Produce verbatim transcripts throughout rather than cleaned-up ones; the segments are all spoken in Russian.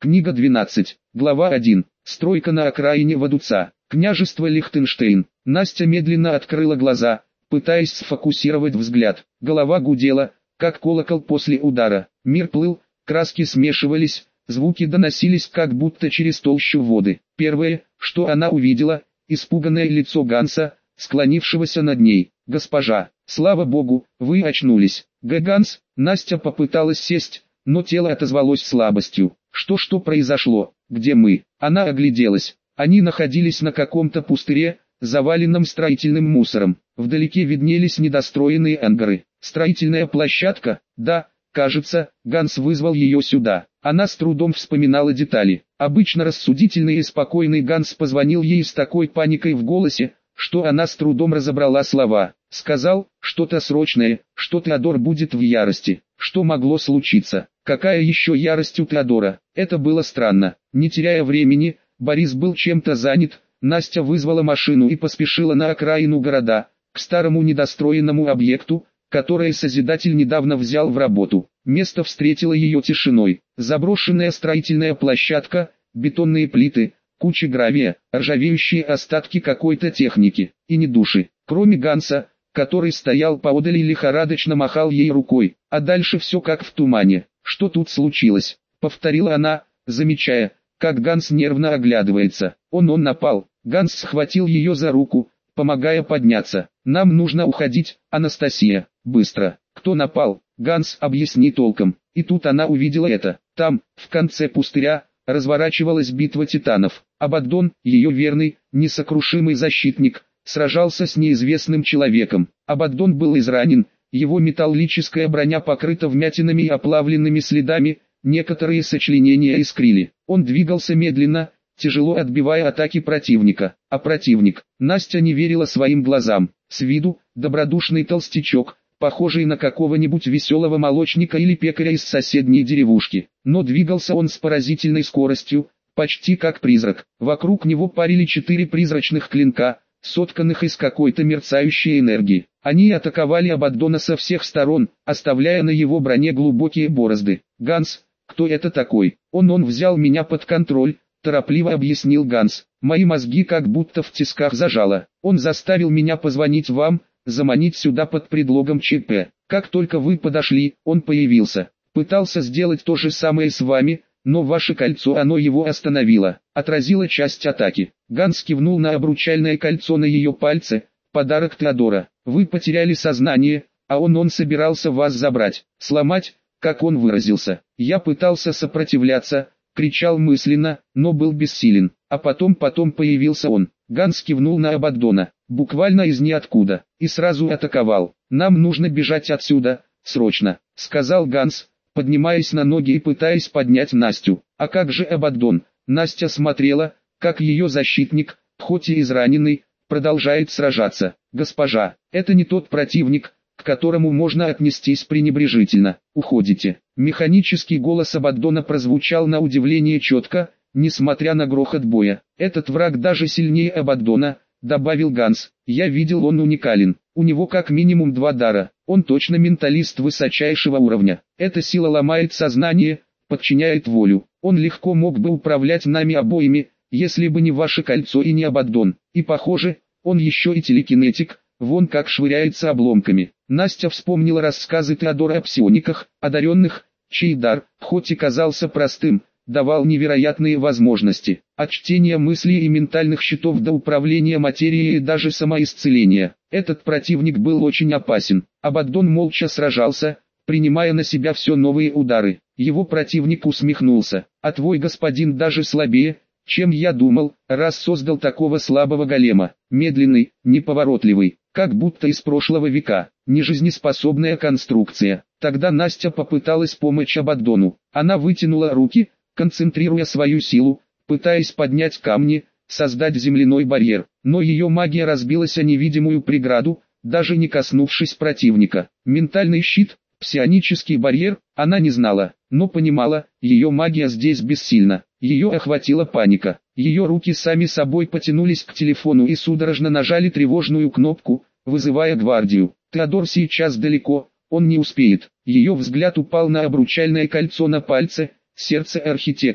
Книга двенадцать, глава один. Стройка на окраине Вадуца. Княжество Лихтенштейн. Настя медленно открыла глаза, пытаясь сфокусировать взгляд. Голова гудела, как колокол после удара. Мир плыл, краски смешивались, звуки доносились как будто через толщу воды. Первое, что она увидела, испуганное лицо Ганса, склонившегося над ней. «Госпожа, слава богу, вы очнулись». «Г. Ганс», Настя попыталась сесть, но тело отозвалось слабостью. «Что-что произошло? Где мы?» Она огляделась. Они находились на каком-то пустыре, заваленном строительным мусором. Вдалеке виднелись недостроенные ангары. Строительная площадка? Да, кажется, Ганс вызвал ее сюда. Она с трудом вспоминала детали. Обычно рассудительный и спокойный Ганс позвонил ей с такой паникой в голосе, что она с трудом разобрала слова. Сказал, что-то срочное, что Теодор будет в ярости. Что могло случиться? Какая еще ярость у Теодора? Это было странно. Не теряя времени, Борис был чем-то занят. Настя вызвала машину и поспешила на окраину города, к старому недостроенному объекту, который Созидатель недавно взял в работу. Место встретило ее тишиной. Заброшенная строительная площадка, бетонные плиты, куча гравия, ржавеющие остатки какой-то техники, и ни души, кроме Ганса, который стоял поодаль и лихорадочно махал ей рукой, а дальше все как в тумане. «Что тут случилось?» — повторила она, замечая, как Ганс нервно оглядывается. Он он напал. Ганс схватил ее за руку, помогая подняться. «Нам нужно уходить, Анастасия, быстро». «Кто напал?» «Ганс, объясни толком». И тут она увидела это. Там, в конце пустыря, разворачивалась битва титанов. Абаддон, ее верный, несокрушимый защитник, сражался с неизвестным человеком. Абаддон был изранен, его металлическая броня покрыта вмятинами и оплавленными следами, некоторые сочленения искрили. Он двигался медленно, тяжело отбивая атаки противника. А противник, Настя не верила своим глазам. С виду, добродушный толстячок, похожий на какого-нибудь веселого молочника или пекаря из соседней деревушки. Но двигался он с поразительной скоростью, почти как призрак. Вокруг него парили четыре призрачных клинка, сотканных из какой-то мерцающей энергии. Они атаковали Абаддона со всех сторон, оставляя на его броне глубокие борозды. «Ганс, кто это такой?» «Он он взял меня под контроль», — торопливо объяснил Ганс. «Мои мозги как будто в тисках зажало. Он заставил меня позвонить вам, заманить сюда под предлогом ЧП. Как только вы подошли, он появился. Пытался сделать то же самое с вами, но ваше кольцо оно его остановило, отразило часть атаки». Ганс кивнул на обручальное кольцо на ее пальце, подарок Теодора. «Вы потеряли сознание, а он он собирался вас забрать, сломать, как он выразился. Я пытался сопротивляться, кричал мысленно, но был бессилен. А потом потом появился он». Ганс кивнул на Абаддона, буквально из ниоткуда, и сразу атаковал. «Нам нужно бежать отсюда, срочно», — сказал Ганс, поднимаясь на ноги и пытаясь поднять Настю. «А как же Абаддон?» Настя смотрела, как ее защитник, хоть и израненный, продолжает сражаться. «Госпожа, это не тот противник, к которому можно отнестись пренебрежительно. Уходите». Механический голос Абаддона прозвучал на удивление четко, несмотря на грохот боя. «Этот враг даже сильнее Абаддона», — добавил Ганс. «Я видел, он уникален. У него как минимум два дара. Он точно менталист высочайшего уровня. Эта сила ломает сознание, подчиняет волю. Он легко мог бы управлять нами обоими, если бы не ваше кольцо и не Абаддон. И похоже, он еще и телекинетик, вон как швыряется обломками». Настя вспомнила рассказы Теодора о псиониках, одаренных, чей дар, хоть и казался простым, давал невероятные возможности. От чтения мыслей и ментальных щитов до управления материей и даже самоисцеления. Этот противник был очень опасен. Абаддон молча сражался, принимая на себя все новые удары. Его противник усмехнулся. «А твой господин даже слабее, чем я думал, раз создал такого слабого голема. Медленный, неповоротливый, как будто из прошлого века, нежизнеспособная конструкция». Тогда Настя попыталась помочь Абаддону. Она вытянула руки, концентрируя свою силу, пытаясь поднять камни, создать земляной барьер. Но ее магия разбилась о невидимую преграду, даже не коснувшись противника. Ментальный щит, псионический барьер, она не знала, но понимала, ее магия здесь бессильна. Ее охватила паника. Ее руки сами собой потянулись к телефону и судорожно нажали тревожную кнопку, вызывая гвардию. Теодор сейчас далеко, он не успеет. Ее взгляд упал на обручальное кольцо на пальце, сердце архитектора.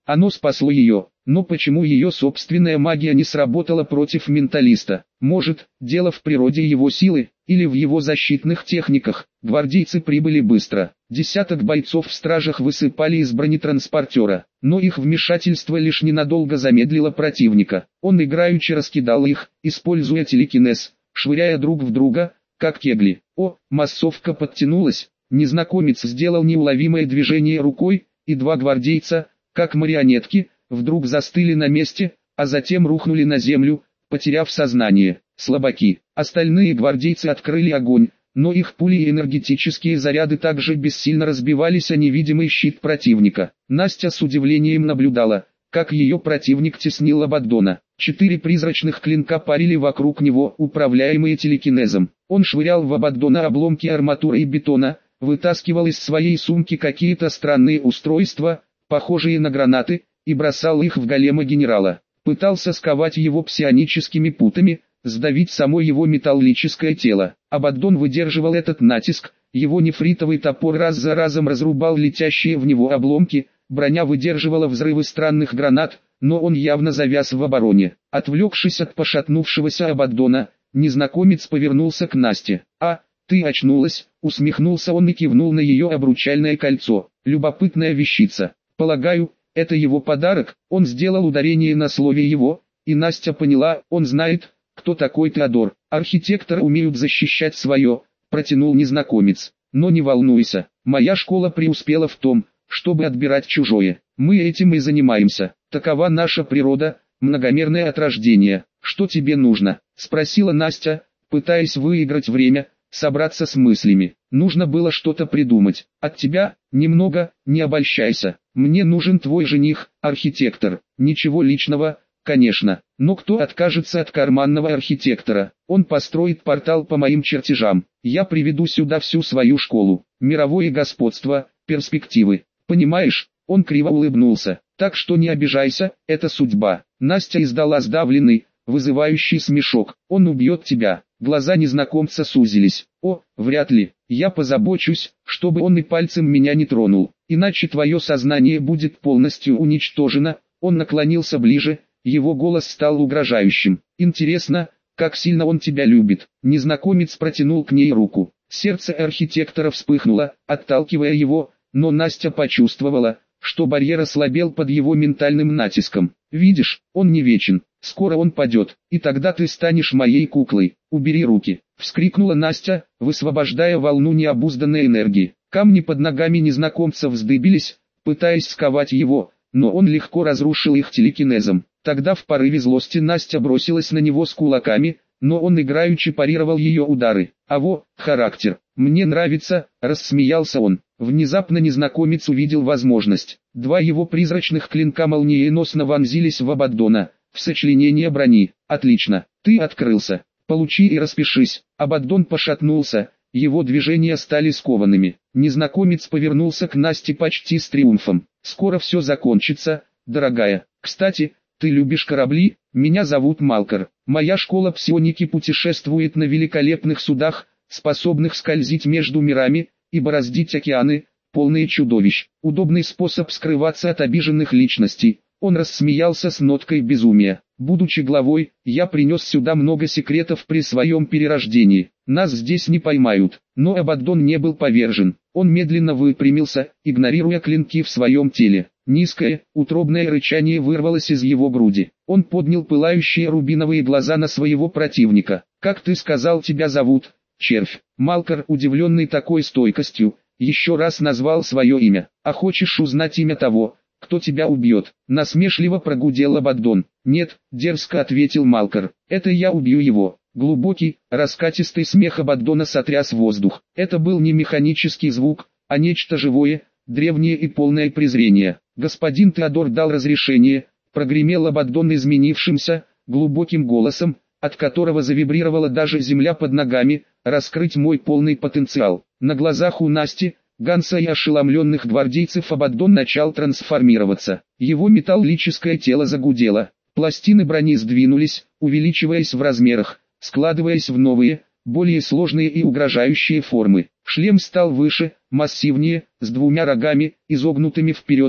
Оно спасло ее, но почему ее собственная магия не сработала против менталиста? Может, дело в природе его силы, или в его защитных техниках? Гвардейцы прибыли быстро. Десяток бойцов в стражах высыпали из бронетранспортера, но их вмешательство лишь ненадолго замедлило противника. Он играючи раскидал их, используя телекинез, швыряя друг в друга, как кегли. О, массовка подтянулась. Незнакомец сделал неуловимое движение рукой, и два гвардейца, как марионетки, вдруг застыли на месте, а затем рухнули на землю, потеряв сознание. Слабаки. Остальные гвардейцы открыли огонь, но их пули и энергетические заряды также бессильно разбивались о невидимый щит противника. Настя с удивлением наблюдала, как ее противник теснил Абаддона. Четыре призрачных клинка парили вокруг него, управляемые телекинезом. Он швырял в Абаддона обломки арматуры и бетона, вытаскивал из своей сумки какие-то странные устройства, похожие на гранаты, и бросал их в голема генерала. Пытался сковать его псионическими путами, сдавить само его металлическое тело. Абаддон выдерживал этот натиск, его нефритовый топор раз за разом разрубал летящие в него обломки, броня выдерживала взрывы странных гранат, но он явно завяз в обороне. Отвлекшись от пошатнувшегося Абаддона, незнакомец повернулся к Насте. «А, ты очнулась», — усмехнулся он и кивнул на ее обручальное кольцо. «Любопытная вещица. Полагаю, это его подарок?» Он сделал ударение на слове «его», и Настя поняла, он знает, кто такой Теодор. «Архитекторы умеют защищать свое», — протянул незнакомец. «Но не волнуйся, моя школа преуспела в том, чтобы отбирать чужое. Мы этим и занимаемся. Такова наша природа, многомерное от рождения. Что тебе нужно?» — спросила Настя, пытаясь выиграть время, собраться с мыслями. Нужно было что-то придумать. «От тебя, немного, не обольщайся. Мне нужен твой жених, архитектор. Ничего личного, конечно. Но кто откажется от карманного архитектора? Он построит портал по моим чертежам. Я приведу сюда всю свою школу. Мировое господство, перспективы. Понимаешь?» Он криво улыбнулся. «Так что не обижайся, это судьба». Настя издала сдавленный, вызывающий смешок. «Он убьет тебя». Глаза незнакомца сузились. «О, вряд ли. Я позабочусь, чтобы он и пальцем меня не тронул. Иначе твое сознание будет полностью уничтожено». Он наклонился ближе, его голос стал угрожающим. «Интересно, как сильно он тебя любит». Незнакомец протянул к ней руку. Сердце архитектора вспыхнуло, отталкивая его, но Настя почувствовала, что барьер ослабел под его ментальным натиском. «Видишь, он не вечен. Скоро он падет, и тогда ты станешь моей куклой. Убери руки!» — вскрикнула Настя, высвобождая волну необузданной энергии. Камни под ногами незнакомца вздыбились, пытаясь сковать его, но он легко разрушил их телекинезом. Тогда в порыве злости Настя бросилась на него с кулаками, но он играючи парировал ее удары. «А во, характер! Мне нравится!» — рассмеялся он. Внезапно незнакомец увидел возможность. Два его призрачных клинка молниеносно вонзились в Абаддона, в сочленение брони. «Отлично, ты открылся. Получи и распишись». Абаддон пошатнулся, его движения стали скованными. Незнакомец повернулся к Насте почти с триумфом. «Скоро все закончится, дорогая. Кстати, ты любишь корабли? Меня зовут Малкар. Моя школа псионики путешествует на великолепных судах, способных скользить между мирами и бороздить океаны, полные чудовищ. Удобный способ скрываться от обиженных личностей». Он рассмеялся с ноткой безумия. «Будучи главой, я принес сюда много секретов при своем перерождении. Нас здесь не поймают». Но Абаддон не был повержен. Он медленно выпрямился, игнорируя клинки в своем теле. Низкое, утробное рычание вырвалось из его груди. Он поднял пылающие рубиновые глаза на своего противника. «Как ты сказал, тебя зовут?» «Червь». Малкар, удивленный такой стойкостью, еще раз назвал свое имя. «А хочешь узнать имя того, кто тебя убьет?» Насмешливо прогудел Абаддон. «Нет», дерзко ответил Малкар, «это я убью его». Глубокий, раскатистый смех Абаддона сотряс воздух. Это был не механический звук, а нечто живое, древнее и полное презрения. «Господин Теодор дал разрешение», прогремел Абаддон изменившимся, глубоким голосом, от которого завибрировала даже земля под ногами, «раскрыть мой полный потенциал». На глазах у Насти, Ганса и ошеломленных гвардейцев Абаддон начал трансформироваться. Его металлическое тело загудело, пластины брони сдвинулись, увеличиваясь в размерах, складываясь в новые, более сложные и угрожающие формы. Шлем стал выше, массивнее, с двумя рогами, изогнутыми вперед,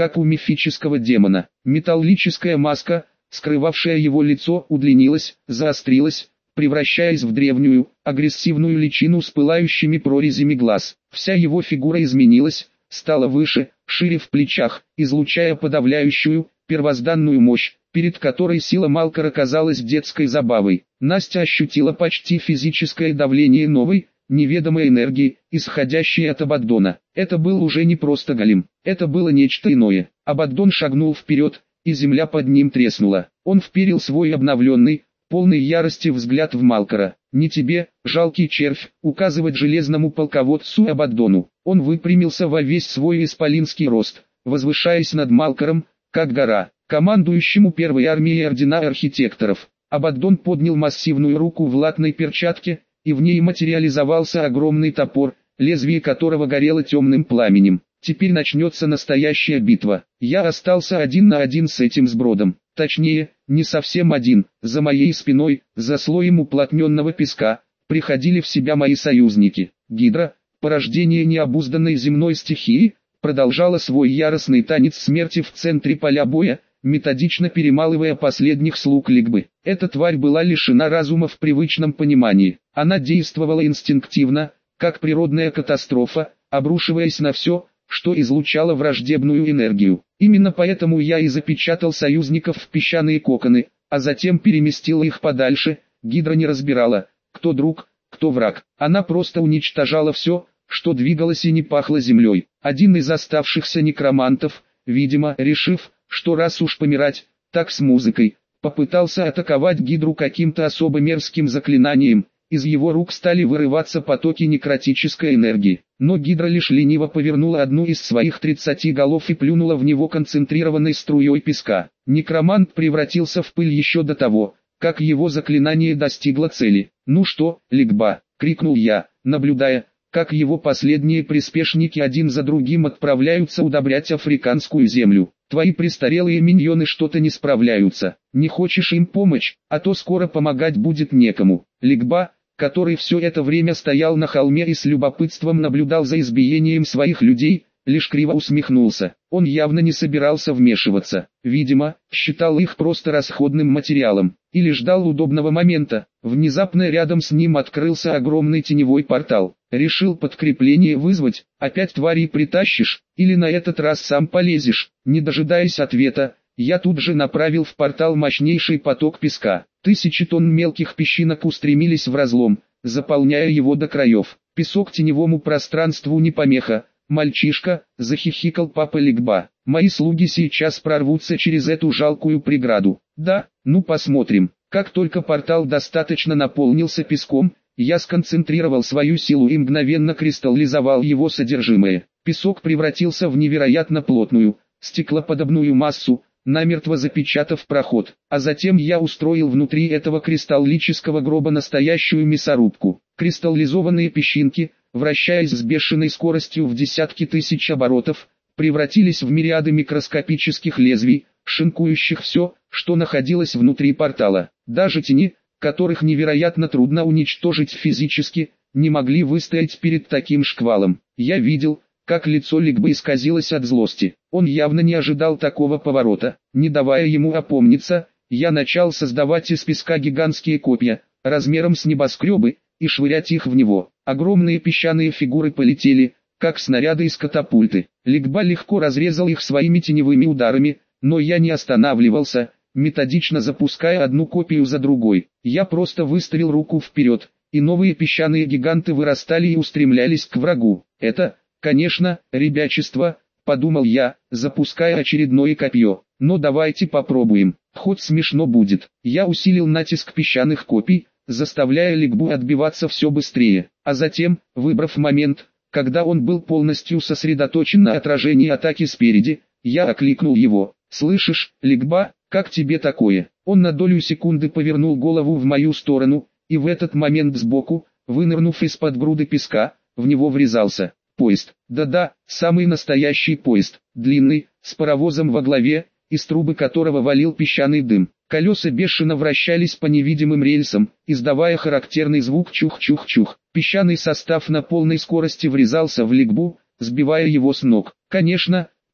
как у мифического демона. Металлическая маска, скрывавшая его лицо, удлинилась, заострилась, превращаясь в древнюю, агрессивную личину с пылающими прорезями глаз. Вся его фигура изменилась, стала выше, шире в плечах, излучая подавляющую, первозданную мощь, перед которой сила Малкора казалась детской забавой. Настя ощутила почти физическое давление новой, неведомой энергии, исходящей от Абаддона. Это был уже не просто голем, это было нечто иное. Абаддон шагнул вперед, и земля под ним треснула. Он вперил свой обновленный, полный ярости взгляд в Малкора. «Не тебе, жалкий червь, указывать железному полководцу Абаддону». Он выпрямился во весь свой исполинский рост, возвышаясь над Малкором, как гора, командующему первой армией ордена архитекторов. Абаддон поднял массивную руку в латной перчатке, и в ней материализовался огромный топор, лезвие которого горело темным пламенем. «Теперь начнется настоящая битва. Я остался один на один с этим сбродом. Точнее, не совсем один. За моей спиной, за слоем уплотненного песка, приходили в себя мои союзники. Гидра, порождение необузданной земной стихии, продолжала свой яростный танец смерти в центре поля боя, методично перемалывая последних слуг Лигбы. Эта тварь была лишена разума в привычном понимании. Она действовала инстинктивно, как природная катастрофа, обрушиваясь на все, что излучало враждебную энергию. Именно поэтому я и запечатал союзников в песчаные коконы, а затем переместил их подальше. Гидра не разбирала, кто друг, кто враг. Она просто уничтожала все, что двигалось и не пахло землей. Один из оставшихся некромантов, видимо, решив, что раз уж помирать, так с музыкой, попытался атаковать Гидру каким-то особо мерзким заклинанием. Из его рук стали вырываться потоки некротической энергии. Но Гидра лишь лениво повернула одну из своих тридцати голов и плюнула в него концентрированной струей песка. Некромант превратился в пыль еще до того, как его заклинание достигло цели. «Ну что, Лигба?» — крикнул я, наблюдая, как его последние приспешники один за другим отправляются удобрять африканскую землю. «Твои престарелые миньоны что-то не справляются. Не хочешь им помочь, а то скоро помогать будет некому». Лигба, который все это время стоял на холме и с любопытством наблюдал за избиением своих людей, лишь криво усмехнулся. Он явно не собирался вмешиваться. Видимо, считал их просто расходным материалом. Или ждал удобного момента. Внезапно рядом с ним открылся огромный теневой портал. Решил подкрепление вызвать. «Опять твари притащишь? Или на этот раз сам полезешь?» Не дожидаясь ответа, я тут же направил в портал мощнейший поток песка. Тысячи тонн мелких песчинок устремились в разлом, заполняя его до краев. Песок теневому пространству не помеха. «Мальчишка», — захихикал папа Лигба, — «мои слуги сейчас прорвутся через эту жалкую преграду». «Да, ну посмотрим». Как только портал достаточно наполнился песком, я сконцентрировал свою силу и мгновенно кристаллизовал его содержимое. Песок превратился в невероятно плотную, стеклоподобную массу, намертво запечатав проход. А затем я устроил внутри этого кристаллического гроба настоящую мясорубку. Кристаллизованные песчинки, вращаясь с бешеной скоростью в десятки тысяч оборотов, превратились в мириады микроскопических лезвий, шинкующих все, что находилось внутри портала. Даже тени, которых невероятно трудно уничтожить физически, не могли выстоять перед таким шквалом. Я видел, как лицо Лигбы исказилось от злости. Он явно не ожидал такого поворота. Не давая ему опомниться, я начал создавать из песка гигантские копья, размером с небоскребы, и швырять их в него. Огромные песчаные фигуры полетели, как снаряды из катапульты. Лигба легко разрезал их своими теневыми ударами, но я не останавливался, методично запуская одну копию за другой. Я просто выставил руку вперед, и новые песчаные гиганты вырастали и устремлялись к врагу. Это, конечно, ребячество, подумал я, запуская очередное копье. Но давайте попробуем, хоть смешно будет. Я усилил натиск песчаных копий, заставляя Лигбу отбиваться все быстрее, а затем, выбрав момент, когда он был полностью сосредоточен на отражении атаки спереди, я окликнул его. «Слышишь, Лигба, как тебе такое?» Он на долю секунды повернул голову в мою сторону, и в этот момент сбоку, вынырнув из-под груды песка, в него врезался поезд. Да-да, самый настоящий поезд, длинный, с паровозом во главе, из трубы которого валил песчаный дым. Колеса бешено вращались по невидимым рельсам, издавая характерный звук чух-чух-чух. Песчаный состав на полной скорости врезался в Лигбу, сбивая его с ног. Конечно,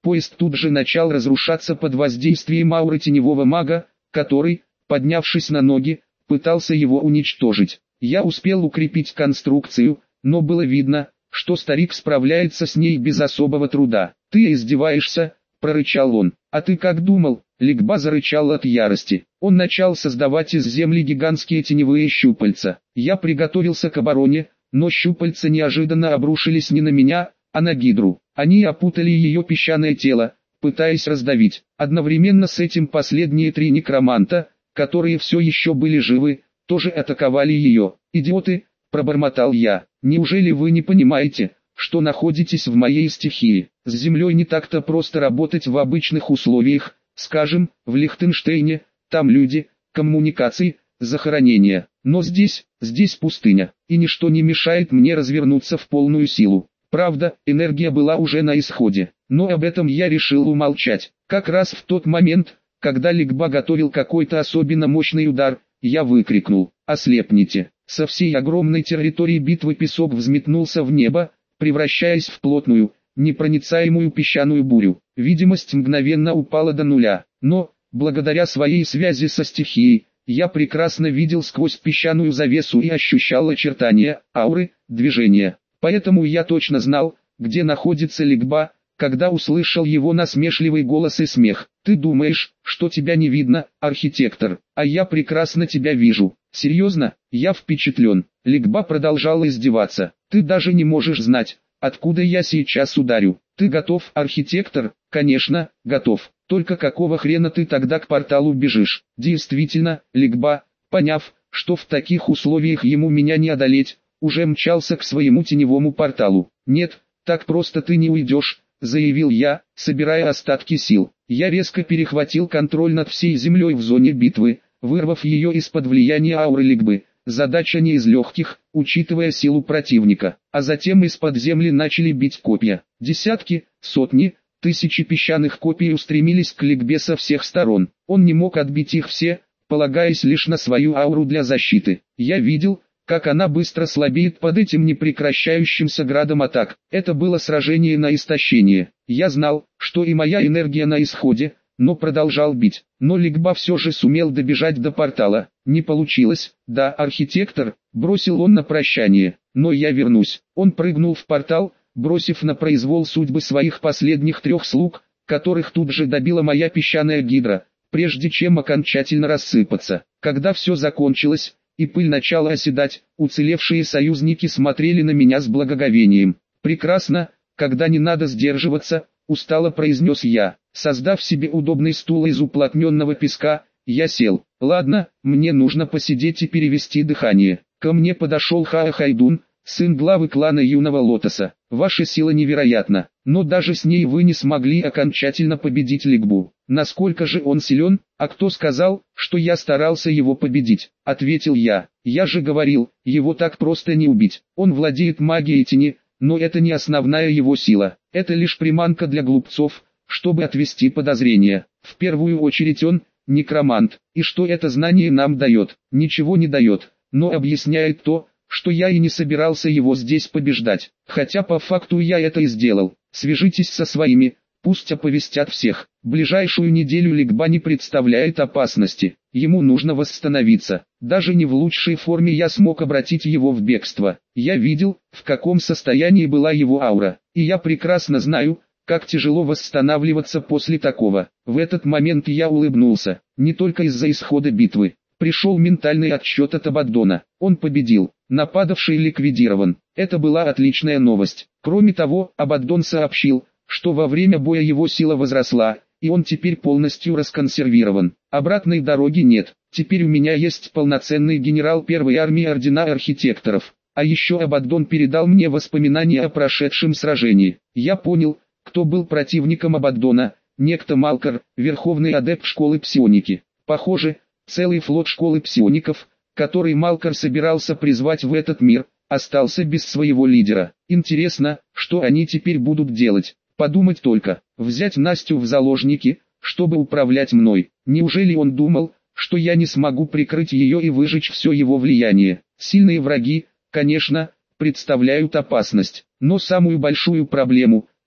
поезд тут же начал разрушаться под воздействием ауры теневого мага, который, поднявшись на ноги, пытался его уничтожить. Я успел укрепить конструкцию, но было видно, что старик справляется с ней без особого труда. «Ты издеваешься?» – прорычал он. «А ты как думал?» – Ликба зарычал от ярости. Он начал создавать из земли гигантские теневые щупальца. Я приготовился к обороне, но щупальца неожиданно обрушились не на меня, а на гидру. Они опутали ее песчаное тело, пытаясь раздавить. Одновременно с этим последние три некроманта, которые все еще были живы, тоже атаковали ее. «Идиоты!» – пробормотал я. «Неужели вы не понимаете, что находитесь в моей стихии? С землей не так-то просто работать в обычных условиях, скажем, в Лихтенштейне, там люди, коммуникации, захоронения. Но здесь, здесь пустыня, и ничто не мешает мне развернуться в полную силу. Правда, энергия была уже на исходе, но об этом я решил умолчать. Как раз в тот момент, когда Ликба готовил какой-то особенно мощный удар, я выкрикнул: «Ослепните!». Со всей огромной территории битвы песок взметнулся в небо, превращаясь в плотную, непроницаемую песчаную бурю. Видимость мгновенно упала до нуля, но, благодаря своей связи со стихией, я прекрасно видел сквозь песчаную завесу и ощущал очертания, ауры, движения. Поэтому я точно знал, где находится Ликба, когда услышал его насмешливый голос и смех. «Ты думаешь, что тебя не видно, архитектор, а я прекрасно тебя вижу». «Серьезно?» Я впечатлен. Ликба продолжал издеваться. «Ты даже не можешь знать, откуда я сейчас ударю. Ты готов, архитектор?» «Конечно, готов. Только какого хрена ты тогда к порталу бежишь?» Действительно, Ликба, поняв, что в таких условиях ему меня не одолеть, уже мчался к своему теневому порталу. «Нет, так просто ты не уйдешь», — заявил я, собирая остатки сил. Я резко перехватил контроль над всей землей в зоне битвы, вырвав ее из-под влияния ауры Ликбы. Задача не из легких, учитывая силу противника. А затем из-под земли начали бить копья. Десятки, сотни, тысячи песчаных копий устремились к Ликбе со всех сторон. Он не мог отбить их все, полагаясь лишь на свою ауру для защиты. Я видел, как она быстро слабеет под этим непрекращающимся градом атак. Это было сражение на истощение. Я знал, что и моя энергия на исходе, но продолжал бить. Но Ликба все же сумел добежать до портала. Не получилось. «Да, архитектор», — бросил он на прощание. «Но я вернусь». Он прыгнул в портал, бросив на произвол судьбы своих последних трех слуг, которых тут же добила моя песчаная гидра, прежде чем окончательно рассыпаться. Когда все закончилось, и пыль начала оседать, уцелевшие союзники смотрели на меня с благоговением. «Прекрасно, когда не надо сдерживаться», — устало произнес я. Создав себе удобный стул из уплотненного песка, я сел. «Ладно, мне нужно посидеть и перевести дыхание». Ко мне подошел Хаа Хайдун, сын главы клана Юного Лотоса. «Ваша сила невероятна, но даже с ней вы не смогли окончательно победить Ликбу. Насколько же он силен? А кто сказал, что я старался его победить?» — ответил я. «Я же говорил, его так просто не убить. Он владеет магией тени, но это не основная его сила. Это лишь приманка для глупцов, чтобы отвести подозрения. В первую очередь он — некромант. И что это знание нам дает? Ничего не дает, но объясняет то, что я и не собирался его здесь побеждать. Хотя по факту я это и сделал. Свяжитесь со своими, пусть оповестят всех. Ближайшую неделю Ликба не представляет опасности. Ему нужно восстановиться. Даже не в лучшей форме я смог обратить его в бегство. Я видел, в каком состоянии была его аура. И я прекрасно знаю, как тяжело восстанавливаться после такого. В этот момент я улыбнулся. Не только из-за исхода битвы. Пришел ментальный отсчет от Абаддона. Он победил. Нападавший ликвидирован. Это была отличная новость. Кроме того, Абаддон сообщил, что во время боя его сила возросла, и он теперь полностью расконсервирован. Обратной дороги нет. Теперь у меня есть полноценный генерал первой армии Ордена Архитекторов. А еще Абаддон передал мне воспоминания о прошедшем сражении. Я понял, кто был противником Абаддона, некто Малкар, верховный адепт школы псионики. Похоже, целый флот школы псиоников, который Малкар собирался призвать в этот мир, остался без своего лидера. Интересно, что они теперь будут делать? Подумать только, взять Настю в заложники, чтобы управлять мной. Неужели он думал, что я не смогу прикрыть ее и выжечь все его влияние? Сильные враги, конечно, представляют опасность, но самую большую проблему,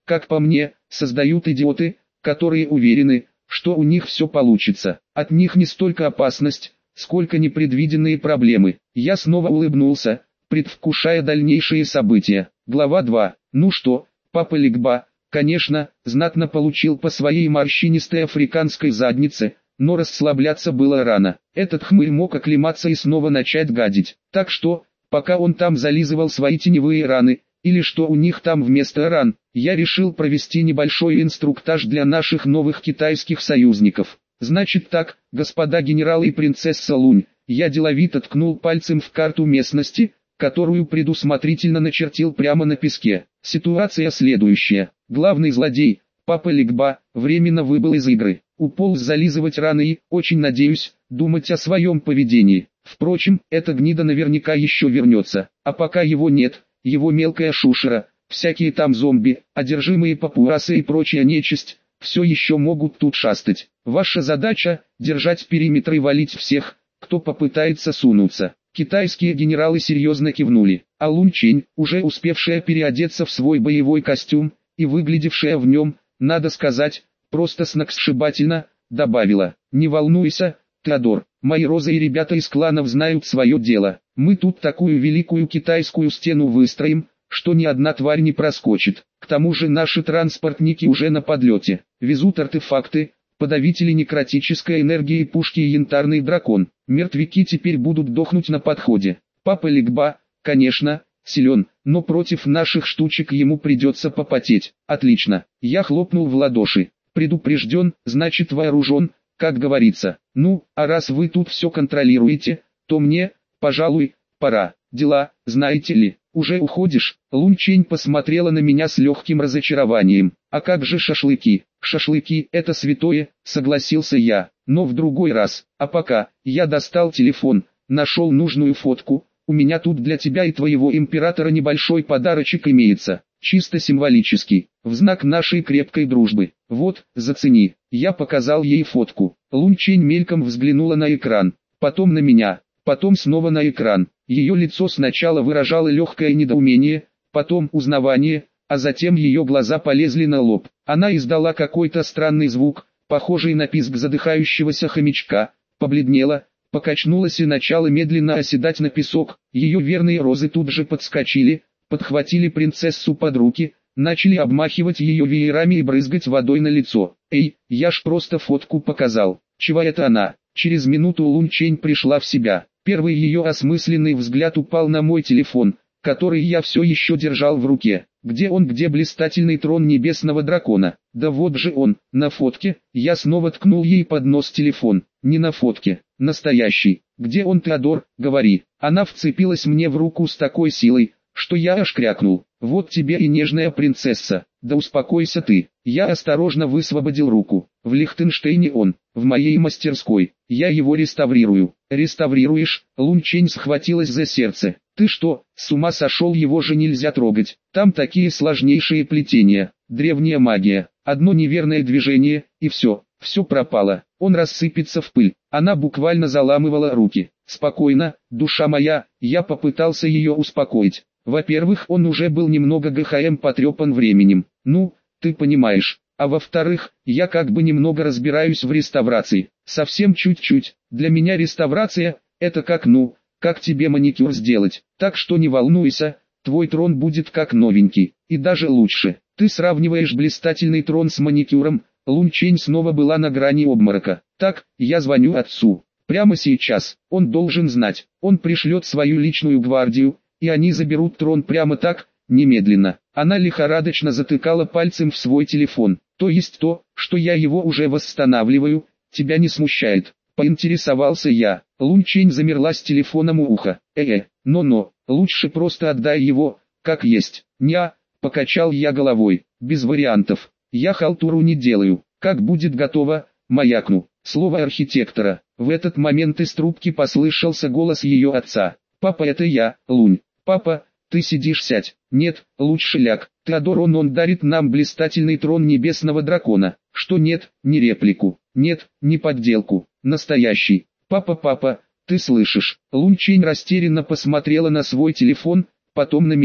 как по мне, создают идиоты, которые уверены, что у них все получится. От них не столько опасность, сколько непредвиденные проблемы. Я снова улыбнулся, предвкушая дальнейшие события. Глава два. Ну что, папа Лигба, конечно, знатно получил по своей морщинистой африканской заднице, но расслабляться было рано. Этот хмырь мог оклематься и снова начать гадить. Так что, пока он там зализывал свои теневые раны, или что у них там вместо ран, я решил провести небольшой инструктаж для наших новых китайских союзников. Значит так, господа генерал и принцесса Лунь, я деловито ткнул пальцем в карту местности, которую предусмотрительно начертил прямо на песке. Ситуация следующая. Главный злодей, папа Лигба, временно выбыл из игры. Уполз зализывать раны и, очень надеюсь, думать о своем поведении. Впрочем, эта гнида наверняка еще вернется. А пока его нет, его мелкая шушера, всякие там зомби, одержимые папуасы и прочая нечисть, все еще могут тут шастать. Ваша задача – держать периметр и валить всех, кто попытается сунуться. Китайские генералы серьезно кивнули, а Лунь Чень, уже успевшая переодеться в свой боевой костюм, и выглядевшая в нем, надо сказать, просто сногсшибательно, добавила: «Не волнуйся, Теодор, мои розы и ребята из кланов знают свое дело. Мы тут такую великую китайскую стену выстроим, что ни одна тварь не проскочит. К тому же наши транспортники уже на подлете, везут артефакты, подавители некротической энергии и пушки и янтарный дракон. Мертвяки теперь будут дохнуть на подходе. Папа Лигба, конечно, силен, но против наших штучек ему придется попотеть». Отлично, я хлопнул в ладоши. Предупрежден, значит вооружен, как говорится. Ну, а раз вы тут все контролируете, то мне, пожалуй, пора. Дела, знаете ли. Уже уходишь? Лунь Чень посмотрела на меня с легким разочарованием. А как же шашлыки? Шашлыки – это святое, согласился я, но в другой раз. А пока, я достал телефон, нашел нужную фотку. У меня тут для тебя и твоего императора небольшой подарочек имеется. Чисто символический, в знак нашей крепкой дружбы. Вот, зацени. Я показал ей фотку. Лунь Чень мельком взглянула на экран, потом на меня, потом снова на экран. Ее лицо сначала выражало легкое недоумение, потом узнавание, а затем ее глаза полезли на лоб. Она издала какой-то странный звук, похожий на писк задыхающегося хомячка, побледнела, покачнулась и начала медленно оседать на песок. Ее верные розы тут же подскочили, подхватили принцессу под руки, начали обмахивать ее веерами и брызгать водой на лицо. «Эй, я ж просто фотку показал. Чего это она?» Через минуту Лунь Чень пришла в себя. Первый ее осмысленный взгляд упал на мой телефон, который я все еще держал в руке. Где он, где блистательный трон небесного дракона? Да вот же он, на фотке. Я снова ткнул ей под нос телефон. Не на фотке, настоящий. Где он, Теодор, говори. Она вцепилась мне в руку с такой силой, что я аж крякнул. Вот тебе и нежная принцесса. Да успокойся ты. Я осторожно высвободил руку. В Лихтенштейне он, в моей мастерской. Я его реставрирую. Реставрируешь? Лунь Чень схватилась за сердце. Ты что, с ума сошел, его же нельзя трогать. Там такие сложнейшие плетения. Древняя магия. Одно неверное движение, и все. Все пропало. Он рассыпется в пыль. Она буквально заламывала руки. Спокойно, душа моя, я попытался ее успокоить. Во-первых, он уже был немного ГХМ потрепан временем. Ну, ты понимаешь. А во-вторых, я как бы немного разбираюсь в реставрации. Совсем чуть-чуть. Для меня реставрация – это как ну, как тебе маникюр сделать. Так что не волнуйся, твой трон будет как новенький. И даже лучше. Ты сравниваешь блистательный трон с маникюром. Лунь Чень снова была на грани обморока. Так, я звоню отцу. Прямо сейчас. Он должен знать. Он пришлет свою личную гвардию, и они заберут трон прямо так, немедленно. Она лихорадочно затыкала пальцем в свой телефон. То есть то, что я его уже восстанавливаю, тебя не смущает. Поинтересовался я. Лунь Чень замерла с телефоном у уха. Э-э, но-но, лучше просто отдай его, как есть. Ня, покачал я головой, без вариантов. Я халтуру не делаю. Как будет готово, маякну. Слово архитектора. В этот момент из трубки послышался голос ее отца. Папа, это я, Лунь. Папа, ты сидишь, сядь. Нет, лучше ляг. Теодор, он, он дарит нам блистательный трон небесного дракона. Что нет, не реплику. Нет, не подделку. Настоящий. Папа, папа, ты слышишь? Лунь Чень растерянно посмотрела на свой телефон, потом на меня.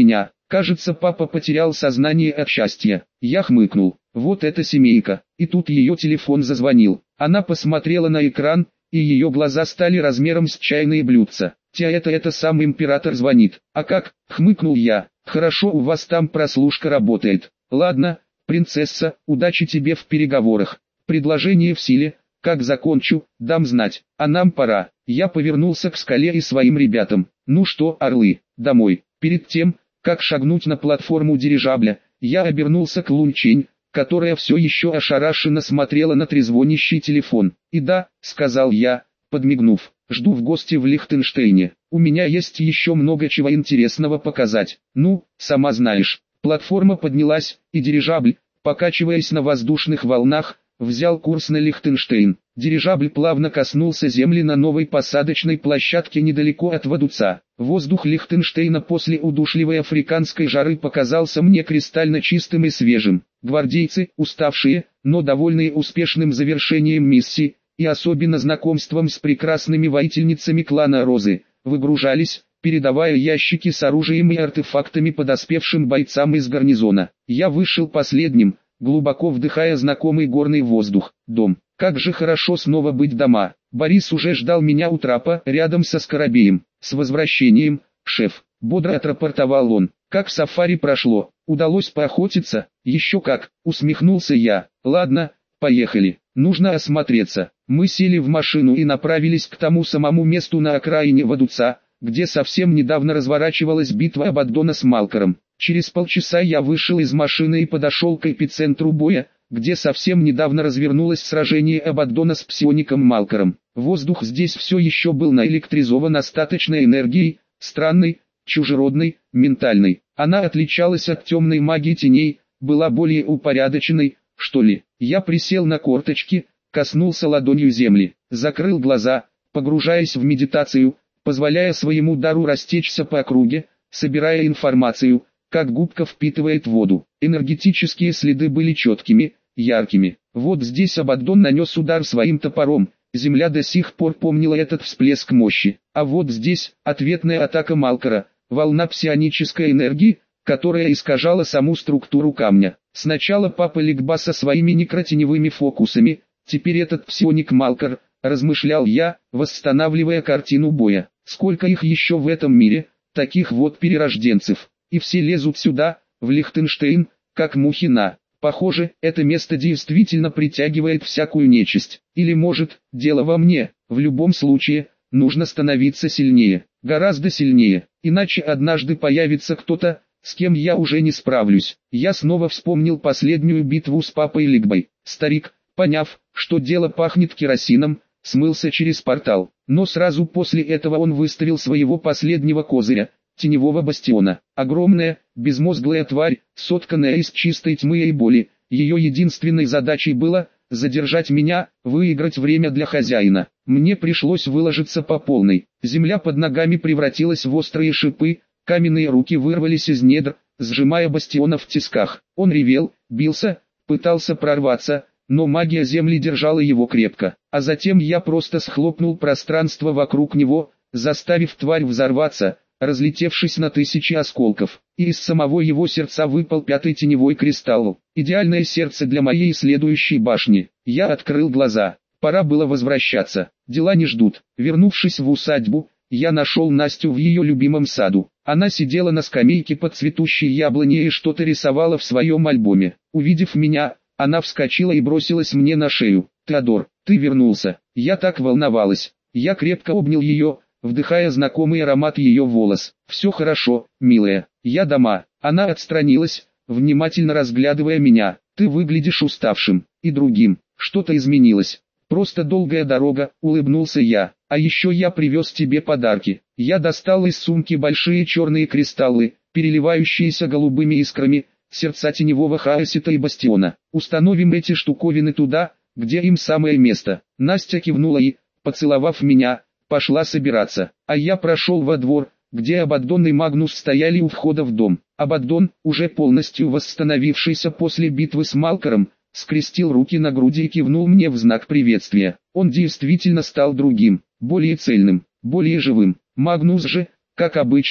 Кажется, папа потерял сознание от счастья. Я хмыкнул. Вот это семейка. И тут ее телефон зазвонил. Она посмотрела на экран, и ее глаза стали размером с чайные блюдца. Тя, это это сам император звонит. А как? Хмыкнул я. Хорошо, у вас там прослушка работает. Ладно, принцесса, удачи тебе в переговорах. Предложение в силе. Как закончу, дам знать. А нам пора. Я повернулся к скале и своим ребятам. Ну что, орлы, домой. Перед тем, как шагнуть на платформу дирижабля, я обернулся к Лунчень, которая все еще ошарашенно смотрела на трезвонящий телефон. «И да», — сказал я, подмигнув, — «жду в гости в Лихтенштейне. У меня есть еще много чего интересного показать. Ну, сама знаешь». Платформа поднялась, и дирижабль, покачиваясь на воздушных волнах, взял курс на Лихтенштейн. Дирижабль плавно коснулся земли на новой посадочной площадке недалеко от Вадуца. Воздух Лихтенштейна после удушливой африканской жары показался мне кристально чистым и свежим. Гвардейцы, уставшие, но довольные успешным завершением миссии, и особенно знакомством с прекрасными воительницами клана Розы, выгружались, передавая ящики с оружием и артефактами подоспевшим бойцам из гарнизона. Я вышел последним, глубоко вдыхая знакомый горный воздух. Дом. Как же хорошо снова быть дома. Борис уже ждал меня у трапа, рядом со Скоробеем. «С возвращением, шеф», — бодро отрапортовал он. «Как сафари прошло? Удалось поохотиться?» «Еще как», — усмехнулся я. «Ладно, поехали. Нужно осмотреться». Мы сели в машину и направились к тому самому месту на окраине Вадуца, где совсем недавно разворачивалась битва Абаддона с Малкором. Через полчаса я вышел из машины и подошел к эпицентру боя, где совсем недавно развернулось сражение Абаддона с псиоником Малкором. Воздух здесь все еще был наэлектризован остаточной энергией, странной, чужеродной, ментальной. Она отличалась от темной магии теней, была более упорядоченной, что ли. Я присел на корточки, коснулся ладонью земли, закрыл глаза, погружаясь в медитацию, позволяя своему дару растечься по округе, собирая информацию, как губка впитывает воду. Энергетические следы были четкими, яркими. Вот здесь Абаддон нанес удар своим топором, земля до сих пор помнила этот всплеск мощи. А вот здесь ответная атака Малкора, волна псионической энергии, которая искажала саму структуру камня. Сначала папа Ликба со своими некротеневыми фокусами, теперь этот псионик Малкор, размышлял я, восстанавливая картину боя. Сколько их еще в этом мире, таких вот перерожденцев. И все лезут сюда, в Лихтенштейн, как мухи на. Похоже, это место действительно притягивает всякую нечисть. Или может, дело во мне. В любом случае, нужно становиться сильнее. Гораздо сильнее. Иначе однажды появится кто-то, с кем я уже не справлюсь. Я снова вспомнил последнюю битву с папой Ликбой. Старик, поняв, что дело пахнет керосином, смылся через портал. Но сразу после этого он выставил своего последнего козыря. Теневого бастиона. Огромная, безмозглая тварь, сотканная из чистой тьмы и боли. Ее единственной задачей было задержать меня, выиграть время для хозяина. Мне пришлось выложиться по полной. Земля под ногами превратилась в острые шипы, каменные руки вырвались из недр, сжимая бастиона в тисках. Он ревел, бился, пытался прорваться, но магия земли держала его крепко. А затем я просто схлопнул пространство вокруг него, заставив тварь взорваться, разлетевшись на тысячи осколков, и из самого его сердца выпал пятый теневой кристалл. Идеальное сердце для моей следующей башни. Я открыл глаза. Пора было возвращаться. Дела не ждут. Вернувшись в усадьбу, я нашел Настю в ее любимом саду. Она сидела на скамейке под цветущей яблоней и что-то рисовала в своем альбоме. Увидев меня, она вскочила и бросилась мне на шею. «Теодор, ты вернулся. Я так волновалась». Я крепко обнял ее, вдыхая знакомый аромат ее волос. «Все хорошо, милая, я дома». Она отстранилась, внимательно разглядывая меня. «Ты выглядишь уставшим и другим. Что-то изменилось». «Просто долгая дорога», — улыбнулся я. «А еще я привез тебе подарки». Я достал из сумки большие черные кристаллы, переливающиеся голубыми искрами, сердца теневого хаосита и бастиона. «Установим эти штуковины туда, где им самое место». Настя кивнула и, поцеловав меня, пошла собираться, а я прошел во двор, где Абаддон и Магнус стояли у входа в дом. Абаддон, уже полностью восстановившийся после битвы с Малкором, скрестил руки на груди и кивнул мне в знак приветствия. Он действительно стал другим, более цельным, более живым. Магнус же, как обычно,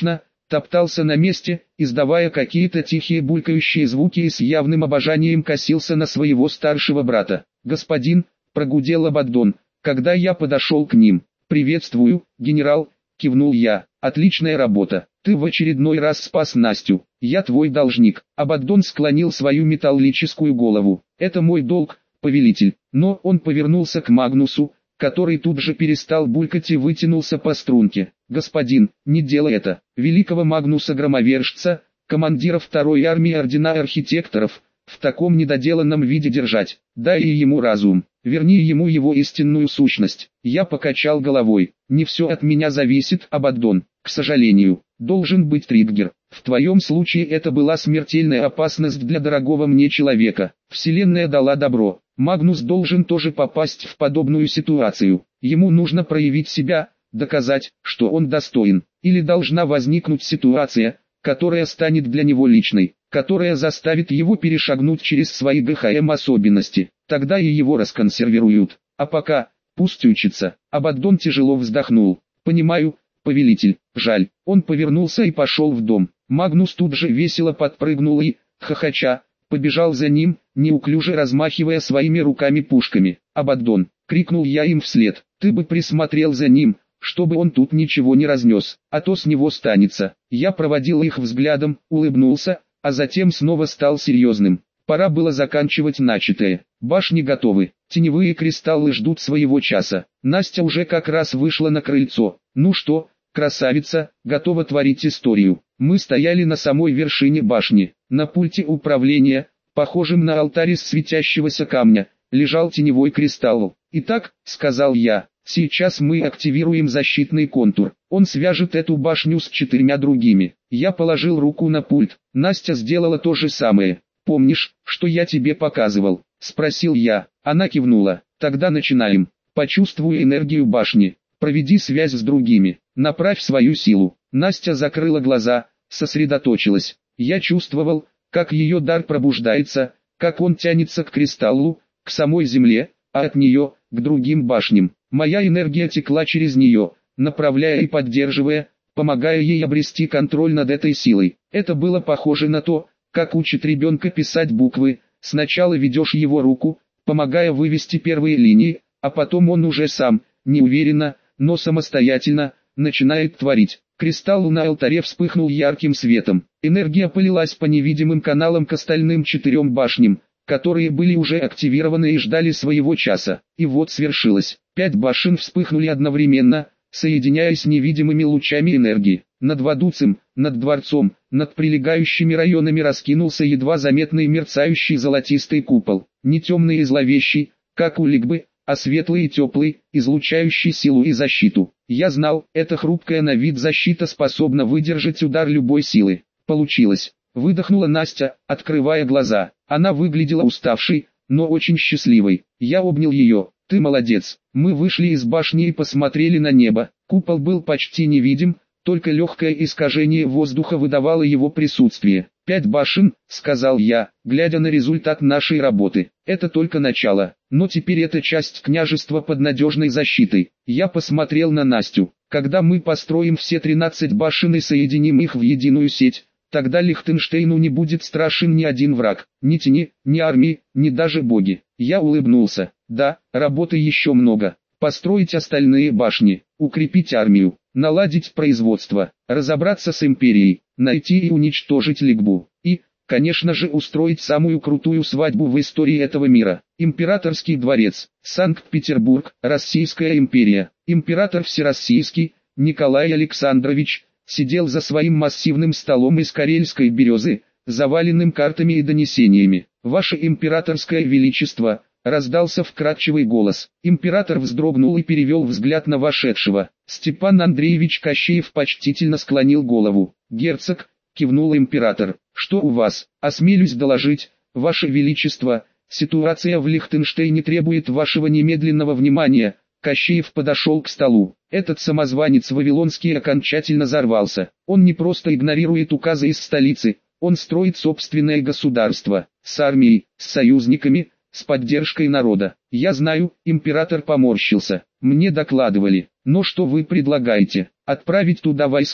топтался на месте, издавая какие-то тихие булькающие звуки и с явным обожанием косился на своего старшего брата. «Господин», — прогудел Абаддон, когда я подошел к ним. «Приветствую, генерал», — кивнул я. «Отличная работа. Ты в очередной раз спас Настю. Я твой должник». Абаддон склонил свою металлическую голову. «Это мой долг, повелитель». Но он повернулся к Магнусу, который тут же перестал булькать и вытянулся по струнке. «Господин, не делай это. Великого Магнуса Громовержца, командира второй армии Ордена Архитекторов, в таком недоделанном виде держать. Дай ему разум, верни ему его истинную сущность». Я покачал головой. «Не все от меня зависит, Абаддон. К сожалению, должен быть триггер. В твоем случае это была смертельная опасность для дорогого мне человека. Вселенная дала добро. Магнус должен тоже попасть в подобную ситуацию. Ему нужно проявить себя, доказать, что он достоин. Или должна возникнуть ситуация, которая станет для него личной, которая заставит его перешагнуть через свои ГХМ-особенности. Тогда и его расконсервируют. А пока, пусть учится». Абаддон тяжело вздохнул. «Понимаю, повелитель, жаль». Он повернулся и пошел в дом. Магнус тут же весело подпрыгнул и, хохоча, побежал за ним, неуклюже размахивая своими руками-пушками. «Абаддон!» — крикнул я им вслед. «Ты бы присмотрел за ним, чтобы он тут ничего не разнес, а то с него станется». Я проводил их взглядом, улыбнулся, а затем снова стал серьезным. Пора было заканчивать начатое. Башни готовы, теневые кристаллы ждут своего часа. Настя уже как раз вышла на крыльцо. «Ну что, красавица, готова творить историю». Мы стояли на самой вершине башни. На пульте управления, похожем на алтарь из светящегося камня, лежал теневой кристалл. «Итак», — сказал я, — «сейчас мы активируем защитный контур. Он свяжет эту башню с четырьмя другими». Я положил руку на пульт. Настя сделала то же самое. «Помнишь, что я тебе показывал?» — спросил я. Она кивнула. «Тогда начинаем. Почувствуй энергию башни. Проведи связь с другими. Направь свою силу». Настя закрыла глаза, сосредоточилась. Я чувствовал, как ее дар пробуждается, как он тянется к кристаллу, к самой земле, а от нее, к другим башням. Моя энергия текла через нее, направляя и поддерживая, помогая ей обрести контроль над этой силой. Это было похоже на то, как учат ребенка писать буквы. Сначала ведешь его руку, помогая вывести первые линии, а потом он уже сам, неуверенно, но самостоятельно, начинает творить. Кристалл на алтаре вспыхнул ярким светом. Энергия полилась по невидимым каналам к остальным четырем башням, которые были уже активированы и ждали своего часа. И вот свершилось. Пять башен вспыхнули одновременно, соединяясь невидимыми лучами энергии. Над Вадуцем, над дворцом, над прилегающими районами раскинулся едва заметный мерцающий золотистый купол. Не темный и зловещий, как у Лигбы, а светлый и теплый, излучающий силу и защиту. Я знал, эта хрупкая на вид защита способна выдержать удар любой силы. Получилось. Выдохнула Настя, открывая глаза. Она выглядела уставшей, но очень счастливой. Я обнял ее. «Ты молодец». Мы вышли из башни и посмотрели на небо. Купол был почти невидим, только легкое искажение воздуха выдавало его присутствие. «Пять башен», — сказал я, глядя на результат нашей работы. «Это только начало, но теперь это часть княжества под надежной защитой». Я посмотрел на Настю. «Когда мы построим все тринадцать башен и соединим их в единую сеть, тогда Лихтенштейну не будет страшен ни один враг, ни тени, ни армии, ни даже боги». Я улыбнулся. «Да, работы еще много. Построить остальные башни, укрепить армию, наладить производство, разобраться с империей, найти и уничтожить Лигбу. И, конечно же, устроить самую крутую свадьбу в истории этого мира. Императорский дворец, Санкт-Петербург, Российская империя. Император Всероссийский, Николай Александрович, сидел за своим массивным столом из карельской березы, заваленным картами и донесениями. «Ваше императорское величество», — раздался вкрадчивый голос. Император вздрогнул и перевел взгляд на вошедшего. Степан Андреевич Кощеев почтительно склонил голову. «Герцог», — кивнул император, — «что у вас? Осмелюсь доложить, ваше величество, ситуация в Лихтенштейне требует вашего немедленного внимания». Кощеев подошел к столу. Этот самозванец Вавилонский окончательно взорвался. Он не просто игнорирует указы из столицы, он строит собственное государство, с армией, с союзниками, с поддержкой народа. Я знаю, император поморщился. Мне докладывали. Но что вы предлагаете? Отправить туда войска?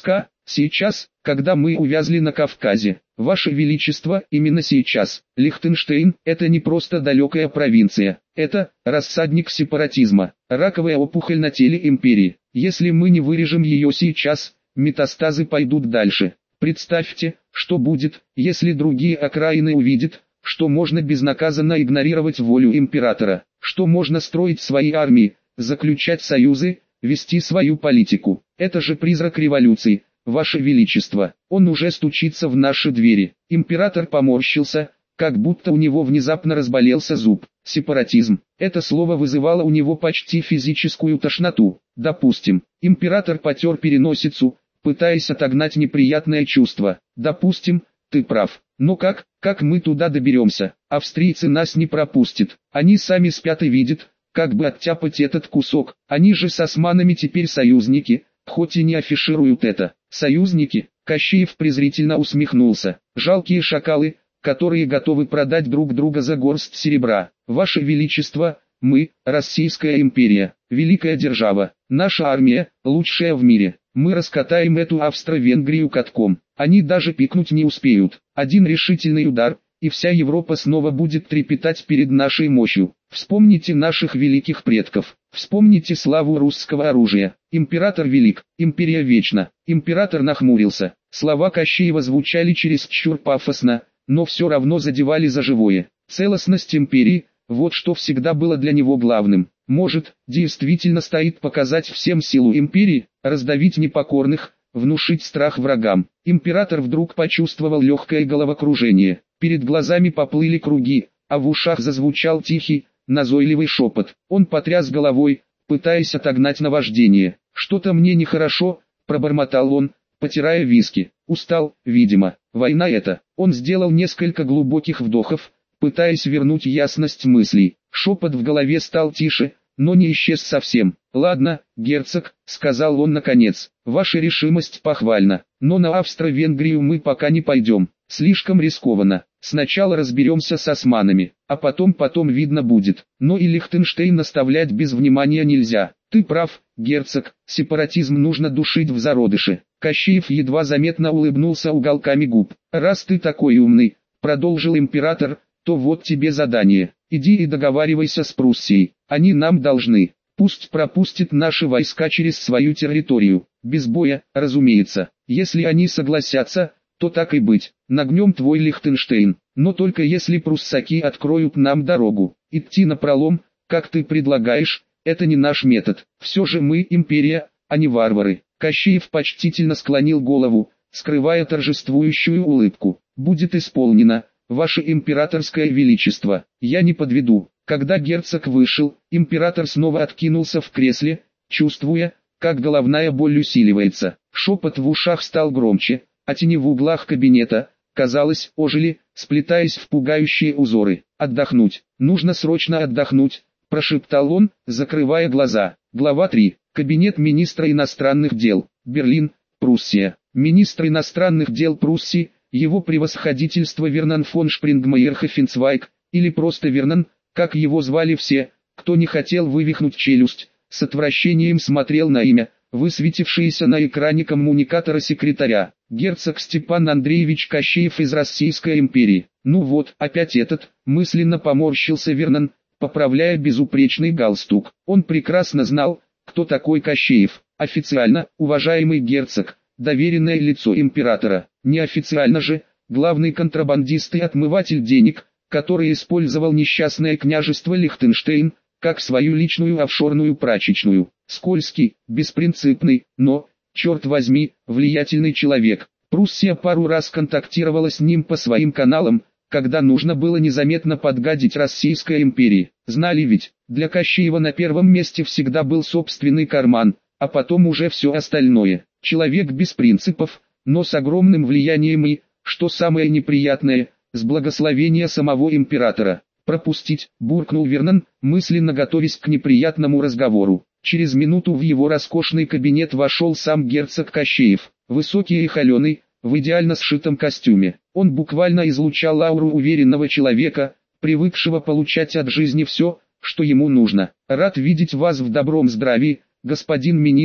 Сейчас, когда мы увязли на Кавказе, Ваше Величество, именно сейчас. Лихтенштейн – это не просто далекая провинция, это рассадник сепаратизма, раковая опухоль на теле империи. Если мы не вырежем ее сейчас, метастазы пойдут дальше. Представьте, что будет, если другие окраины увидят, что можно безнаказанно игнорировать волю императора, что можно строить свои армии, заключать союзы, вести свою политику. Это же призрак революции, Ваше Величество. Он уже стучится в наши двери. Император поморщился, как будто у него внезапно разболелся зуб. Сепаратизм. Это слово вызывало у него почти физическую тошноту. Допустим, император потер переносицу, пытаясь отогнать неприятное чувство. Допустим, ты прав. Но как, как мы туда доберемся? Австрийцы нас не пропустят. Они сами спят и видят, как бы оттяпать этот кусок. Они же с османами теперь союзники, хоть и не афишируют это. Союзники? Кощеев презрительно усмехнулся. Жалкие шакалы, которые готовы продать друг друга за горсть серебра. Ваше Величество, мы, Российская империя, великая держава, наша армия, лучшая в мире. Мы раскатаем эту Австро-Венгрию катком. Они даже пикнуть не успеют. Один решительный удар, и вся Европа снова будет трепетать перед нашей мощью. Вспомните наших великих предков. Вспомните славу русского оружия. Император велик, империя вечна. Император нахмурился. Слова Кощеева звучали чересчур пафосно, но все равно задевали за живое. Целостность империи, вот что всегда было для него главным. Может, действительно стоит показать всем силу империи, раздавить непокорных, внушить страх врагам. Император вдруг почувствовал легкое головокружение. Перед глазами поплыли круги, а в ушах зазвучал тихий, назойливый шепот. Он потряс головой, пытаясь отогнать наваждение. «Что-то мне нехорошо», — пробормотал он, потирая виски. Устал, видимо. Война это. Он сделал несколько глубоких вдохов, пытаясь вернуть ясность мыслей. Шепот в голове стал тише, но не исчез совсем. «Ладно, герцог», — сказал он наконец, — «ваша решимость похвальна, но на Австро-Венгрию мы пока не пойдем. Слишком рискованно. Сначала разберемся с османами, а потом потом видно будет. Но и Лихтенштейн оставлять без внимания нельзя. Ты прав, герцог, сепаратизм нужно душить в зародыше». Кощеев едва заметно улыбнулся уголками губ. «Раз ты такой умный», — продолжил император, — «то вот тебе задание. Иди и договаривайся с Пруссией. Они нам должны. Пусть пропустят наши войска через свою территорию. Без боя, разумеется. Если они согласятся, то так и быть. Нагнем твой Лихтенштейн. Но только если пруссаки откроют нам дорогу. Идти напролом, как ты предлагаешь, это не наш метод. Все же мы империя, а не варвары». Кощеев почтительно склонил голову, скрывая торжествующую улыбку. «Будет исполнено, Ваше императорское величество, я не подведу». Когда герцог вышел, император снова откинулся в кресле, чувствуя, как головная боль усиливается. Шепот в ушах стал громче, а тени в углах кабинета, казалось, ожили, сплетаясь в пугающие узоры. «Отдохнуть, нужно срочно отдохнуть», – прошептал он, закрывая глаза. Глава три. Кабинет министра иностранных дел. Берлин, Пруссия. Министр иностранных дел Пруссии, его превосходительство Вернон фон Шпрингмайер-Хофенцвайг, или просто Вернон, как его звали все, кто не хотел вывихнуть челюсть, с отвращением смотрел на имя, высветившееся на экране коммуникатора секретаря. Герцог Степан Андреевич Кощеев из Российской империи. «Ну вот, опять этот», мысленно поморщился Вернон, поправляя безупречный галстук. Он прекрасно знал, кто такой Кощеев. Официально, уважаемый герцог, доверенное лицо императора. Неофициально же, главный контрабандист и отмыватель денег, который использовал несчастное княжество Лихтенштейн, как свою личную офшорную прачечную. Скользкий, беспринципный, но, черт возьми, влиятельный человек. Пруссия пару раз контактировала с ним по своим каналам, когда нужно было незаметно подгадить Российской империи. Знали ведь, для Кощеева на первом месте всегда был собственный карман, а потом уже все остальное. Человек без принципов, но с огромным влиянием и, что самое неприятное, с благословения самого императора. «Пропустить», – буркнул Вернон, мысленно готовясь к неприятному разговору. Через минуту в его роскошный кабинет вошел сам герцог Кощеев, высокий и холеный, в идеально сшитом костюме. Он буквально излучал ауру уверенного человека, привыкшего получать от жизни все, что ему нужно. «Рад видеть вас в добром здравии, господин министр»,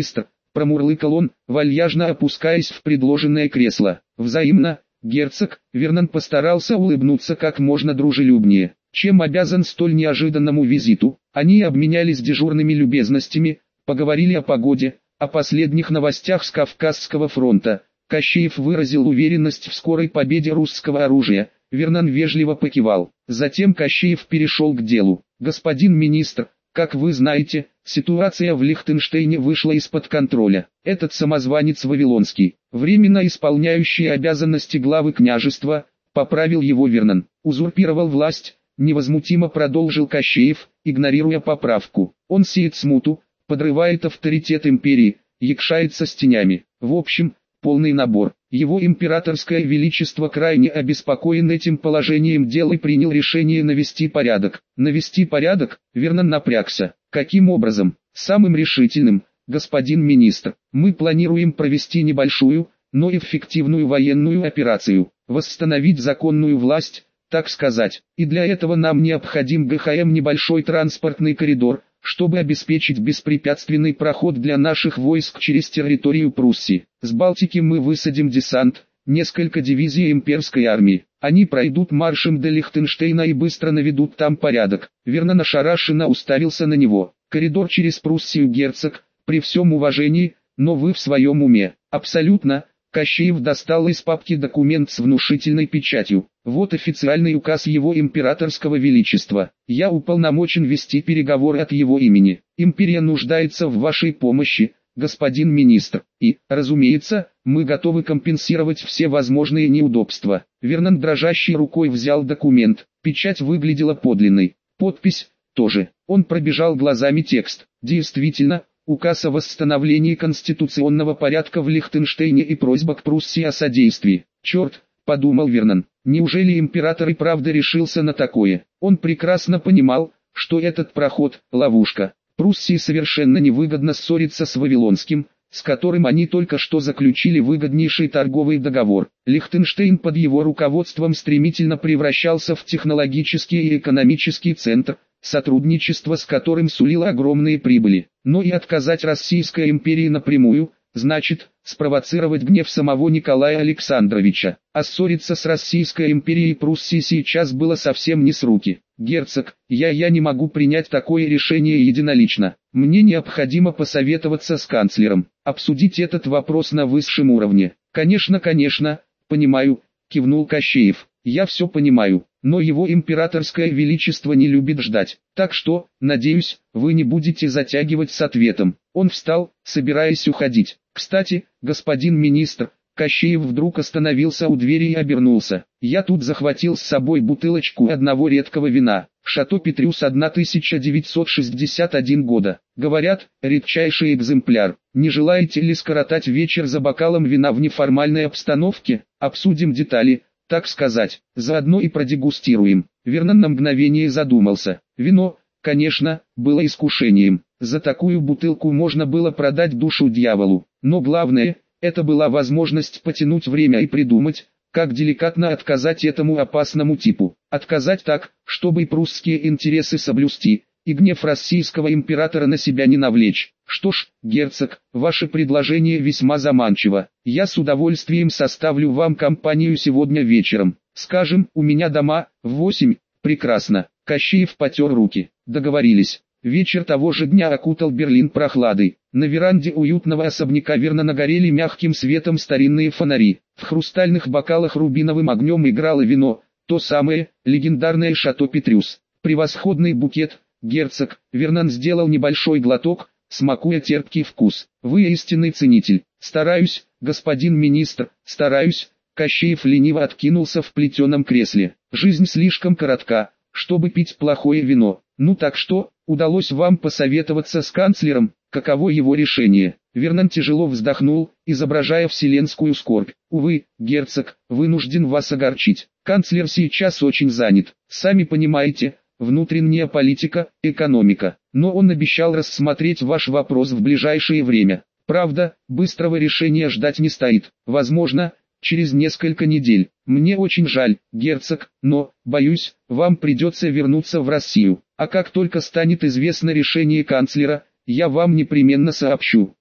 промурлыкал он, вальяжно опускаясь в предложенное кресло. «Взаимно, герцог», — Вернон постарался улыбнуться как можно дружелюбнее. «Чем обязан столь неожиданному визиту?» Они обменялись дежурными любезностями, поговорили о погоде, о последних новостях с Кавказского фронта. Кощеев выразил уверенность в скорой победе русского оружия. Вернон вежливо покивал. Затем Кощеев перешел к делу. «Господин министр, как вы знаете, ситуация в Лихтенштейне вышла из-под контроля. Этот самозванец Вавилонский, временно исполняющий обязанности главы княжества, поправил его Вернон, узурпировал власть», невозмутимо продолжил Кощеев, игнорируя поправку. «Он сеет смуту, подрывает авторитет империи, якшается с тенями. В общем, полный набор. Его императорское величество крайне обеспокоен этим положением дел и принял решение навести порядок». «Навести порядок?» Вернон напрягся. «Каким образом?» «Самым решительным, господин министр. Мы планируем провести небольшую, но эффективную военную операцию, восстановить законную власть, так сказать, и для этого нам необходим ГХМ небольшой транспортный коридор, чтобы обеспечить беспрепятственный проход для наших войск через территорию Пруссии. С Балтики мы высадим десант, несколько дивизий имперской армии. Они пройдут маршем до Лихтенштейна и быстро наведут там порядок». Вернон ошарашенно уставился на него. «Коридор через Пруссию, герцог, при всем уважении, но вы в своем уме?» «Абсолютно». Кощеев достал из папки документ с внушительной печатью. «Вот официальный указ его императорского величества. Я уполномочен вести переговоры от его имени. Империя нуждается в вашей помощи, господин министр. И, разумеется, мы готовы компенсировать все возможные неудобства». Вернон дрожащей рукой взял документ. Печать выглядела подлинной. Подпись тоже. Он пробежал глазами текст. Действительно, указ о восстановлении конституционного порядка в Лихтенштейне и просьба к Пруссии о содействии. «Черт», — подумал Вернон, — «неужели император и правда решился на такое?» Он прекрасно понимал, что этот проход — ловушка. Пруссии совершенно невыгодно ссориться с Вавилонским, с которым они только что заключили выгоднейший торговый договор. Лихтенштейн под его руководством стремительно превращался в технологический и экономический центр, сотрудничество с которым сулило огромные прибыли. Но и отказать Российской империи напрямую, значит, спровоцировать гнев самого Николая Александровича. А ссориться с Российской империей и Пруссией сейчас было совсем не с руки. «Герцог, я я не могу принять такое решение единолично. Мне необходимо посоветоваться с канцлером, обсудить этот вопрос на высшем уровне». «Конечно, конечно, понимаю», — кивнул Кощеев. «Я все понимаю, но его императорское величество не любит ждать, так что, надеюсь, вы не будете затягивать с ответом». Он встал, собираясь уходить. «Кстати, господин министр», Кощеев вдруг остановился у двери и обернулся. «Я тут захватил с собой бутылочку одного редкого вина, Шато Петрюс тысяча девятьсот шестьдесят первого года. Говорят, редчайший экземпляр. Не желаете ли скоротать вечер за бокалом вина в неформальной обстановке? Обсудим детали, так сказать, заодно и продегустируем». Вернон на мгновение задумался. Вино, конечно, было искушением. За такую бутылку можно было продать душу дьяволу. Но главное, это была возможность потянуть время и придумать, как деликатно отказать этому опасному типу. Отказать так, чтобы и прусские интересы соблюсти, и гнев российского императора на себя не навлечь. «Что ж, герцог, ваше предложение весьма заманчиво. Я с удовольствием составлю вам компанию сегодня вечером. Скажем, у меня дома, в восемь». «Прекрасно». Кощеев потер руки. «Договорились». Вечер того же дня окутал Берлин прохладой. На веранде уютного особняка Вернона горели мягким светом старинные фонари. В хрустальных бокалах рубиновым огнем играло вино, то самое, легендарное Шато Петрюс. «Превосходный букет, герцог», Вернон сделал небольшой глоток, смакуя терпкий вкус. «Вы истинный ценитель». «Стараюсь, господин министр, стараюсь». Кощеев лениво откинулся в плетеном кресле. «Жизнь слишком коротка, чтобы пить плохое вино. Ну так что, удалось вам посоветоваться с канцлером? Каково его решение?» Вернон тяжело вздохнул, изображая вселенскую скорбь. «Увы, герцог, вынужден вас огорчить. Канцлер сейчас очень занят. Сами понимаете, внутренняя политика, экономика. Но он обещал рассмотреть ваш вопрос в ближайшее время. Правда, быстрого решения ждать не стоит. Возможно, через несколько недель. Мне очень жаль, герцог, но, боюсь, вам придется вернуться в Россию. А как только станет известно решение канцлера, я вам непременно сообщу».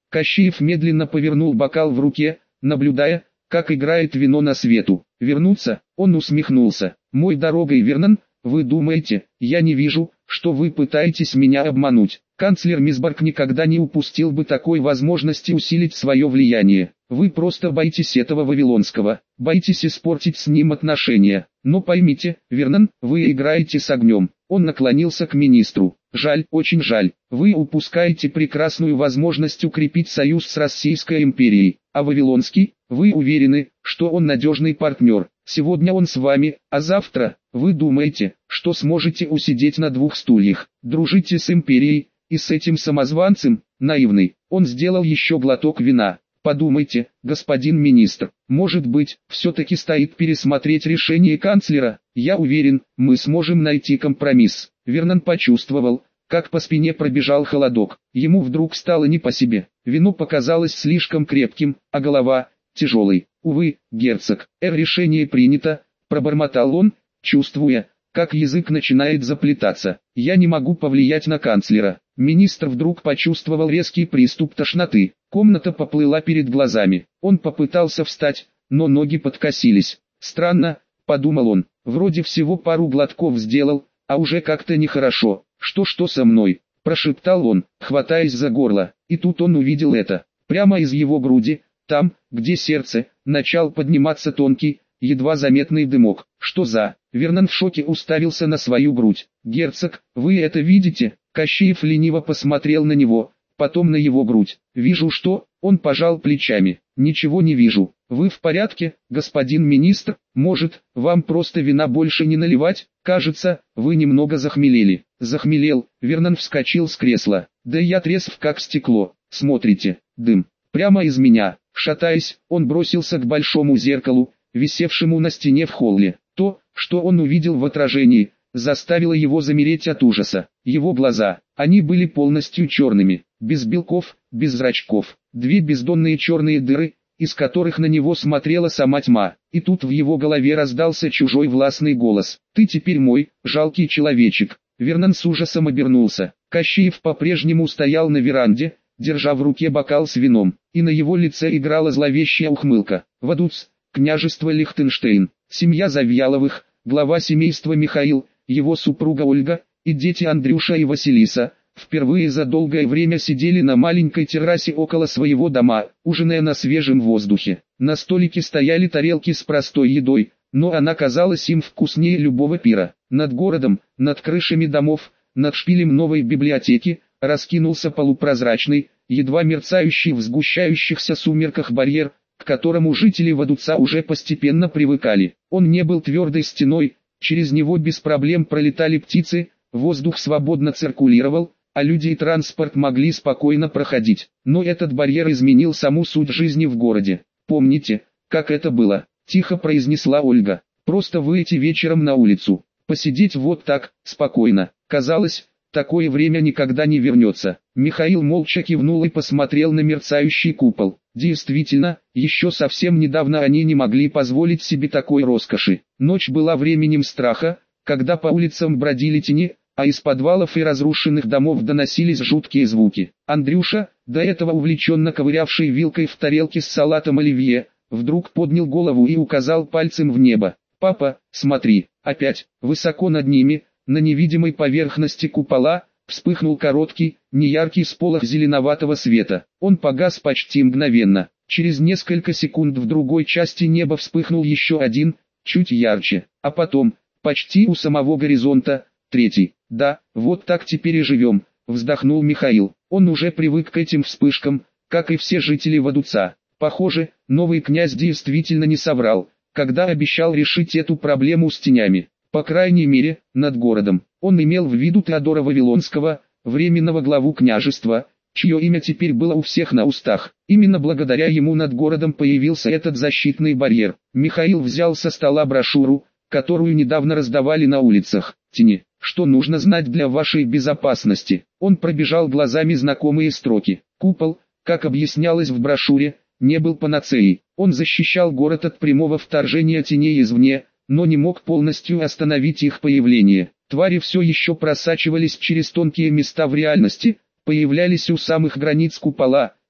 Кощеев медленно повернул бокал в руке, наблюдая, как играет вино на свету. Вернуться, он усмехнулся. «Мой дорогой Вернон, вы думаете, я не вижу, что вы пытаетесь меня обмануть? Канцлер Мисборг никогда не упустил бы такой возможности усилить свое влияние. Вы просто боитесь этого Вавилонского, боитесь испортить с ним отношения. Но поймите, Вернон, вы играете с огнем». Он наклонился к министру. «Жаль, очень жаль, вы упускаете прекрасную возможность укрепить союз с Российской империей. А Вавилонский, вы уверены, что он надежный партнер? Сегодня он с вами, а завтра, вы думаете, что сможете усидеть на двух стульях? Дружите с империей, и с этим самозванцем, наивный». Он сделал еще глоток вина. «Подумайте, господин министр, может быть, все-таки стоит пересмотреть решение канцлера? Я уверен, мы сможем найти компромисс». Вернон почувствовал, как по спине пробежал холодок. Ему вдруг стало не по себе. Вино показалось слишком крепким, а голова – тяжелой. «Увы, герцог, эр решение принято», – пробормотал он, чувствуя, как язык начинает заплетаться. «Я не могу повлиять на канцлера». Министр вдруг почувствовал резкий приступ тошноты. Комната поплыла перед глазами. Он попытался встать, но ноги подкосились. «Странно», – подумал он, – «вроде всего пару глотков сделал, а уже как-то нехорошо. Что-что со мной?» – прошептал он, хватаясь за горло. И тут он увидел это. Прямо из его груди, там, где сердце, начал подниматься тонкий, едва заметный дымок. «Что за...» Вернон в шоке уставился на свою грудь. «Герцог, вы это видите?» Кощеев лениво посмотрел на него, потом на его грудь. «Вижу что?» Он пожал плечами. «Ничего не вижу. Вы в порядке, господин министр? Может, вам просто вина больше не наливать? Кажется, вы немного захмелели». «Захмелел», Вернон вскочил с кресла. «Да я трезв как стекло. Смотрите, дым. Прямо из меня». Шатаясь, он бросился к большому зеркалу, висевшему на стене в холле. То, что он увидел в отражении, заставило его замереть от ужаса. Его глаза, они были полностью черными, без белков, без зрачков. Две бездонные черные дыры, из которых на него смотрела сама тьма. И тут в его голове раздался чужой властный голос. «Ты теперь мой, жалкий человечек». Вернон с ужасом обернулся. Кощеев по-прежнему стоял на веранде, держа в руке бокал с вином, и на его лице играла зловещая ухмылка. Вадуц, княжество Лихтенштейн, семья Завьяловых, глава семейства Михаил, его супруга Ольга, и дети Андрюша и Василиса, впервые за долгое время сидели на маленькой террасе около своего дома, ужиная на свежем воздухе. На столике стояли тарелки с простой едой, но она казалась им вкуснее любого пира. Над городом, над крышами домов, над шпилем новой библиотеки, раскинулся полупрозрачный, едва мерцающий в сгущающихся сумерках барьер, к которому жители Вадуца уже постепенно привыкали. Он не был твердой стеной, через него без проблем пролетали птицы, воздух свободно циркулировал, а люди и транспорт могли спокойно проходить. Но этот барьер изменил саму суть жизни в городе. «Помните, как это было?» – тихо произнесла Ольга. «Просто выйти вечером на улицу, посидеть вот так, спокойно. Казалось, такое время никогда не вернется». Михаил молча кивнул и посмотрел на мерцающий купол. Действительно, еще совсем недавно они не могли позволить себе такой роскоши. Ночь была временем страха, когда по улицам бродили тени, а из подвалов и разрушенных домов доносились жуткие звуки. Андрюша, до этого увлеченно ковырявший вилкой в тарелке с салатом оливье, вдруг поднял голову и указал пальцем в небо. «Папа, смотри, опять!» Высоко над ними, на невидимой поверхности купола, вспыхнул короткий, неяркий сполох зеленоватого света. Он погас почти мгновенно. Через несколько секунд в другой части неба вспыхнул еще один, чуть ярче, а потом, почти у самого горизонта, третий. «Да, вот так теперь и живем», — вздохнул Михаил. Он уже привык к этим вспышкам, как и все жители Вадуца. Похоже, новый князь действительно не соврал, когда обещал решить эту проблему с тенями. По крайней мере, над городом. Он имел в виду Теодора Вавилонского, временного главу княжества, чье имя теперь было у всех на устах. Именно благодаря ему над городом появился этот защитный барьер. Михаил взял со стола брошюру, которую недавно раздавали на улицах. «Тени. Что нужно знать для вашей безопасности?» Он пробежал глазами знакомые строки. Купол, как объяснялось в брошюре, не был панацеей. Он защищал город от прямого вторжения теней извне, но не мог полностью остановить их появление. Твари все еще просачивались через тонкие места в реальности, появлялись у самых границ купола,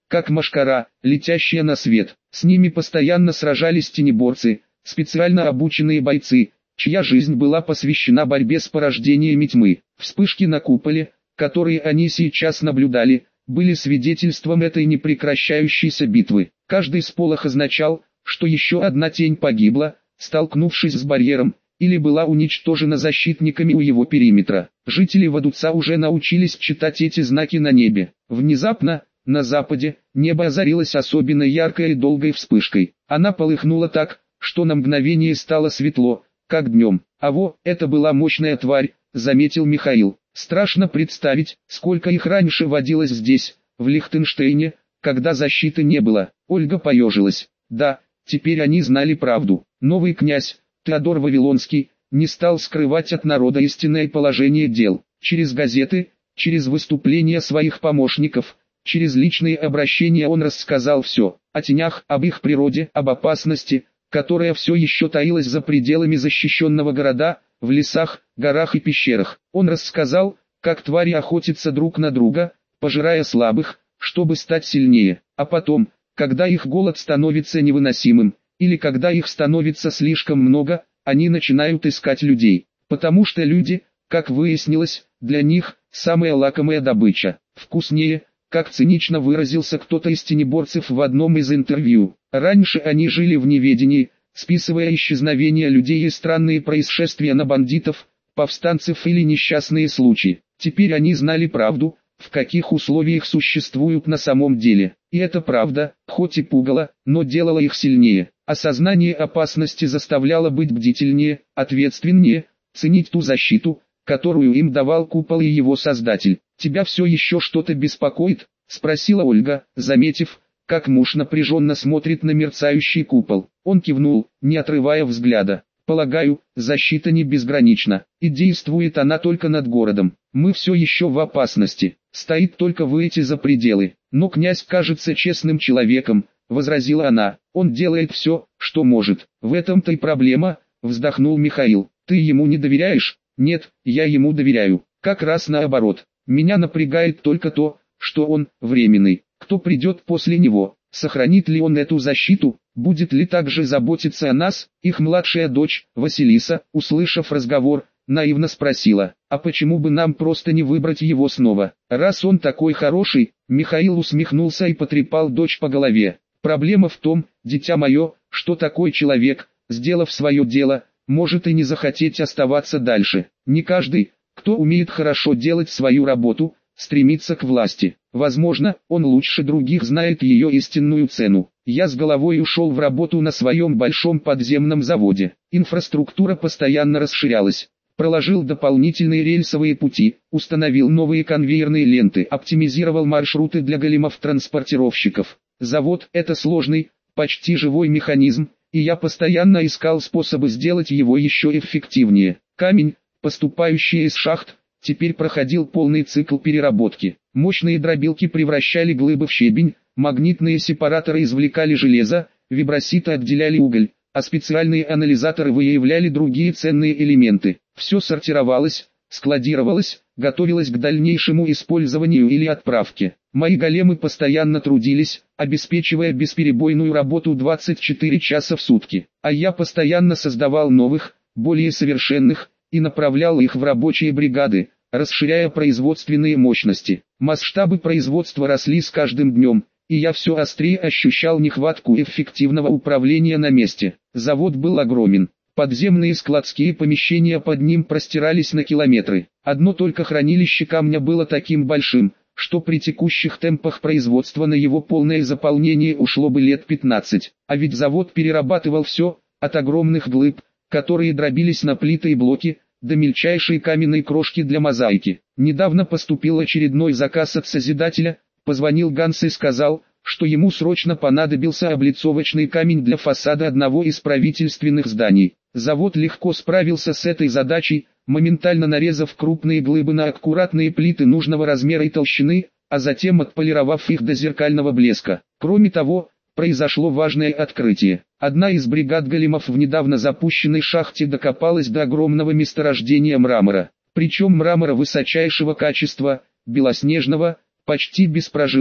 как мошкара, летящая на свет. С ними постоянно сражались тенеборцы, специально обученные бойцы, чья жизнь была посвящена борьбе с порождениями тьмы. Вспышки на куполе, которые они сейчас наблюдали, были свидетельством этой непрекращающейся битвы. Каждый сполох означал, что еще одна тень погибла, столкнувшись с барьером, или была уничтожена защитниками у его периметра. Жители Вадуца уже научились читать эти знаки на небе. Внезапно, на западе, небо озарилось особенно яркой и долгой вспышкой. Она полыхнула так, что на мгновение стало светло, как днем. А во, это была мощная тварь, заметил Михаил. Страшно представить, сколько их раньше водилось здесь, в Лихтенштейне, когда защиты не было. Ольга поежилась. Да, теперь они знали правду. Новый князь, Теодор Вавилонский, не стал скрывать от народа истинное положение дел. Через газеты, через выступления своих помощников, через личные обращения он рассказал все. О тенях, об их природе, об опасности, которая все еще таилась за пределами защищенного города, в лесах, горах и пещерах. Он рассказал, как твари охотятся друг на друга, пожирая слабых, чтобы стать сильнее. А потом, когда их голод становится невыносимым, или когда их становится слишком много, они начинают искать людей. Потому что люди, как выяснилось, для них самая лакомая добыча. Вкуснее, как цинично выразился кто-то из тенеборцев в одном из интервью. Раньше они жили в неведении, списывая исчезновения людей и странные происшествия на бандитов, повстанцев или несчастные случаи. Теперь они знали правду, в каких условиях существуют на самом деле. И эта правда, хоть и пугала, но делала их сильнее. Осознание опасности заставляло быть бдительнее, ответственнее, ценить ту защиту, которую им давал купол и его создатель. «Тебя все еще что-то беспокоит?» – спросила Ольга, заметив, как муж напряженно смотрит на мерцающий купол. Он кивнул, не отрывая взгляда. «Полагаю, защита не безгранична, и действует она только над городом. Мы все еще в опасности, стоит только выйти за пределы. Но князь кажется честным человеком», — возразила она. «Он делает все, что может. В этом-то и проблема», — вздохнул Михаил. «Ты ему не доверяешь?» «Нет, я ему доверяю. Как раз наоборот. Меня напрягает только то, что он временный. Кто придет после него? Сохранит ли он эту защиту? Будет ли также заботиться о нас?» Их младшая дочь, Василиса, услышав разговор, наивно спросила: «А почему бы нам просто не выбрать его снова? Раз он такой хороший?» Михаил усмехнулся и потрепал дочь по голове. «Проблема в том, дитя мое, что такой человек, сделав свое дело, может и не захотеть оставаться дальше. Не каждый, кто умеет хорошо делать свою работу, стремится к власти. Возможно, он лучше других знает ее истинную цену. Я с головой ушел в работу на своем большом подземном заводе. Инфраструктура постоянно расширялась. Проложил дополнительные рельсовые пути, установил новые конвейерные ленты, оптимизировал маршруты для големов-транспортировщиков. Завод – это сложный, почти живой механизм, и я постоянно искал способы сделать его еще эффективнее. Камень, поступающий из шахт, теперь проходил полный цикл переработки. Мощные дробилки превращали глыбы в щебень, магнитные сепараторы извлекали железо, виброситы отделяли уголь, а специальные анализаторы выявляли другие ценные элементы. Все сортировалось, складировалось, готовилось к дальнейшему использованию или отправке. Мои големы постоянно трудились, обеспечивая бесперебойную работу двадцать четыре часа в сутки. А я постоянно создавал новых, более совершенных, и направлял их в рабочие бригады, расширяя производственные мощности. Масштабы производства росли с каждым днем, и я все острее ощущал нехватку эффективного управления на месте. Завод был огромен. Подземные складские помещения под ним простирались на километры. Одно только хранилище камня было таким большим, что при текущих темпах производства на его полное заполнение ушло бы лет пятнадцать. А ведь завод перерабатывал все, от огромных глыб, которые дробились на плиты и блоки, до мельчайшей каменной крошки для мозаики. Недавно поступил очередной заказ от Созидателя, позвонил Ганс и сказал, что ему срочно понадобился облицовочный камень для фасада одного из правительственных зданий. Завод легко справился с этой задачей, моментально нарезав крупные глыбы на аккуратные плиты нужного размера и толщины, а затем отполировав их до зеркального блеска. Кроме того, произошло важное открытие. Одна из бригад големов в недавно запущенной шахте докопалась до огромного месторождения мрамора. Причем мрамора высочайшего качества, белоснежного, почти без прожилок,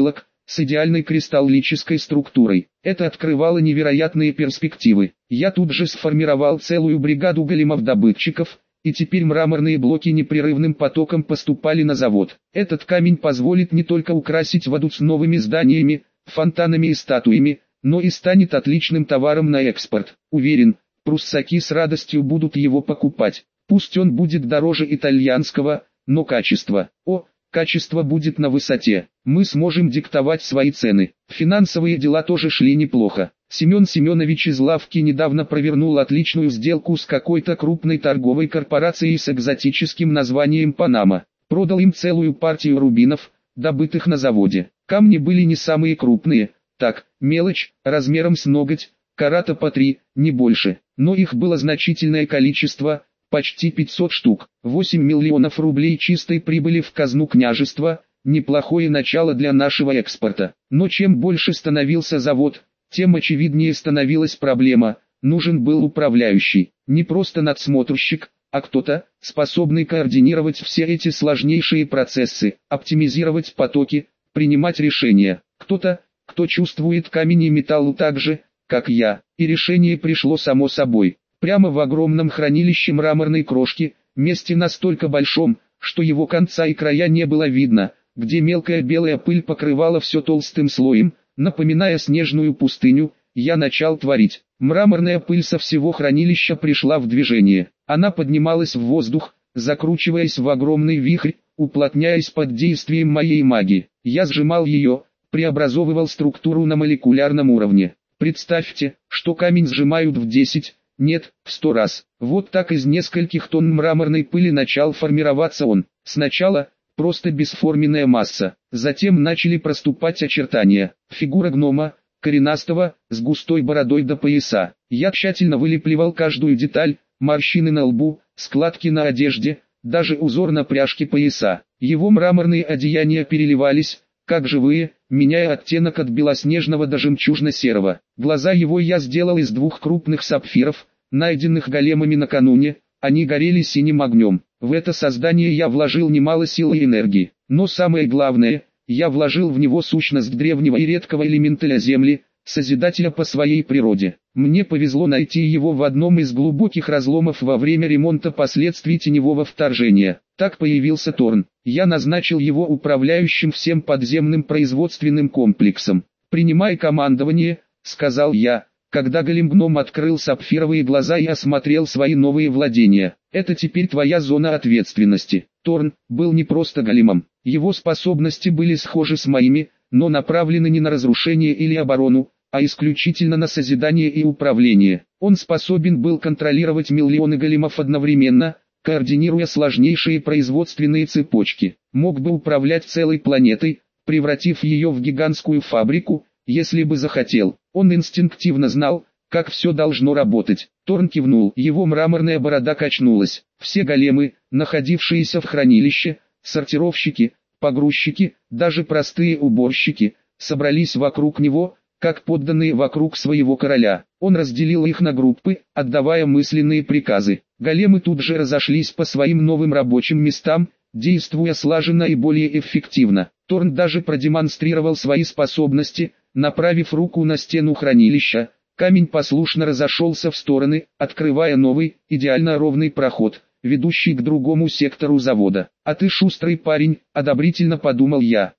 с идеальной кристаллической структурой. Это открывало невероятные перспективы. Я тут же сформировал целую бригаду големов-добытчиков, и теперь мраморные блоки непрерывным потоком поступали на завод. Этот камень позволит не только украсить Вадуц новыми зданиями, фонтанами и статуями, но и станет отличным товаром на экспорт. Уверен, пруссаки с радостью будут его покупать. Пусть он будет дороже итальянского, но качество, о, качество будет на высоте. Мы сможем диктовать свои цены. Финансовые дела тоже шли неплохо. Семен Семенович из лавки недавно провернул отличную сделку с какой-то крупной торговой корпорацией с экзотическим названием «Панама». Продал им целую партию рубинов, добытых на заводе. Камни были не самые крупные, так, мелочь, размером с ноготь, карата по три, не больше. Но их было значительное количество, почти пятьсот штук. восемь миллионов рублей чистой прибыли в казну княжества, неплохое начало для нашего экспорта. Но чем больше становился завод, тем очевиднее становилась проблема. Нужен был управляющий, не просто надсмотрщик, а кто-то, способный координировать все эти сложнейшие процессы, оптимизировать потоки, принимать решения. Кто-то, кто чувствует камень и металл так же, как я. И решение пришло само собой. Прямо в огромном хранилище мраморной крошки, месте настолько большом, что его конца и края не было видно, где мелкая белая пыль покрывала все толстым слоем, напоминая снежную пустыню, я начал творить. Мраморная пыль со всего хранилища пришла в движение. Она поднималась в воздух, закручиваясь в огромный вихрь, уплотняясь под действием моей магии. Я сжимал ее, преобразовывал структуру на молекулярном уровне. Представьте, что камень сжимают в десять, нет, в сто раз. Вот так из нескольких тонн мраморной пыли начал формироваться он. Сначала просто бесформенная масса, затем начали проступать очертания. Фигура гнома, коренастого, с густой бородой до пояса. Я тщательно вылепливал каждую деталь, морщины на лбу, складки на одежде, даже узор на пряжке пояса. Его мраморные одеяния переливались, как живые, меняя оттенок от белоснежного до жемчужно-серого. Глаза его я сделал из двух крупных сапфиров, найденных големами накануне, они горели синим огнем. В это создание я вложил немало сил и энергии. Но самое главное, я вложил в него сущность древнего и редкого элементаля земли, Созидателя по своей природе. Мне повезло найти его в одном из глубоких разломов во время ремонта последствий теневого вторжения. Так появился Торн. Я назначил его управляющим всем подземным производственным комплексом. «Принимай командование», — сказал я, когда голем-гном открыл сапфировые глаза и осмотрел свои новые владения. «Это теперь твоя зона ответственности». Торн был не просто големом. Его способности были схожи с моими, но направлены не на разрушение или оборону, а исключительно на созидание и управление. Он способен был контролировать миллионы големов одновременно, координируя сложнейшие производственные цепочки. Мог бы управлять целой планетой, превратив ее в гигантскую фабрику, если бы захотел. Он инстинктивно знал, как все должно работать. Торн кивнул, его мраморная борода качнулась. Все големы, находившиеся в хранилище, сортировщики, погрузчики, даже простые уборщики, собрались вокруг него, как подданные вокруг своего короля. Он разделил их на группы, отдавая мысленные приказы. Големы тут же разошлись по своим новым рабочим местам, действуя слаженно и более эффективно. Торн даже продемонстрировал свои способности, направив руку на стену хранилища. Камень послушно разошелся в стороны, открывая новый, идеально ровный проход, ведущий к другому сектору завода. «А ты шустрый парень», — одобрительно подумал я.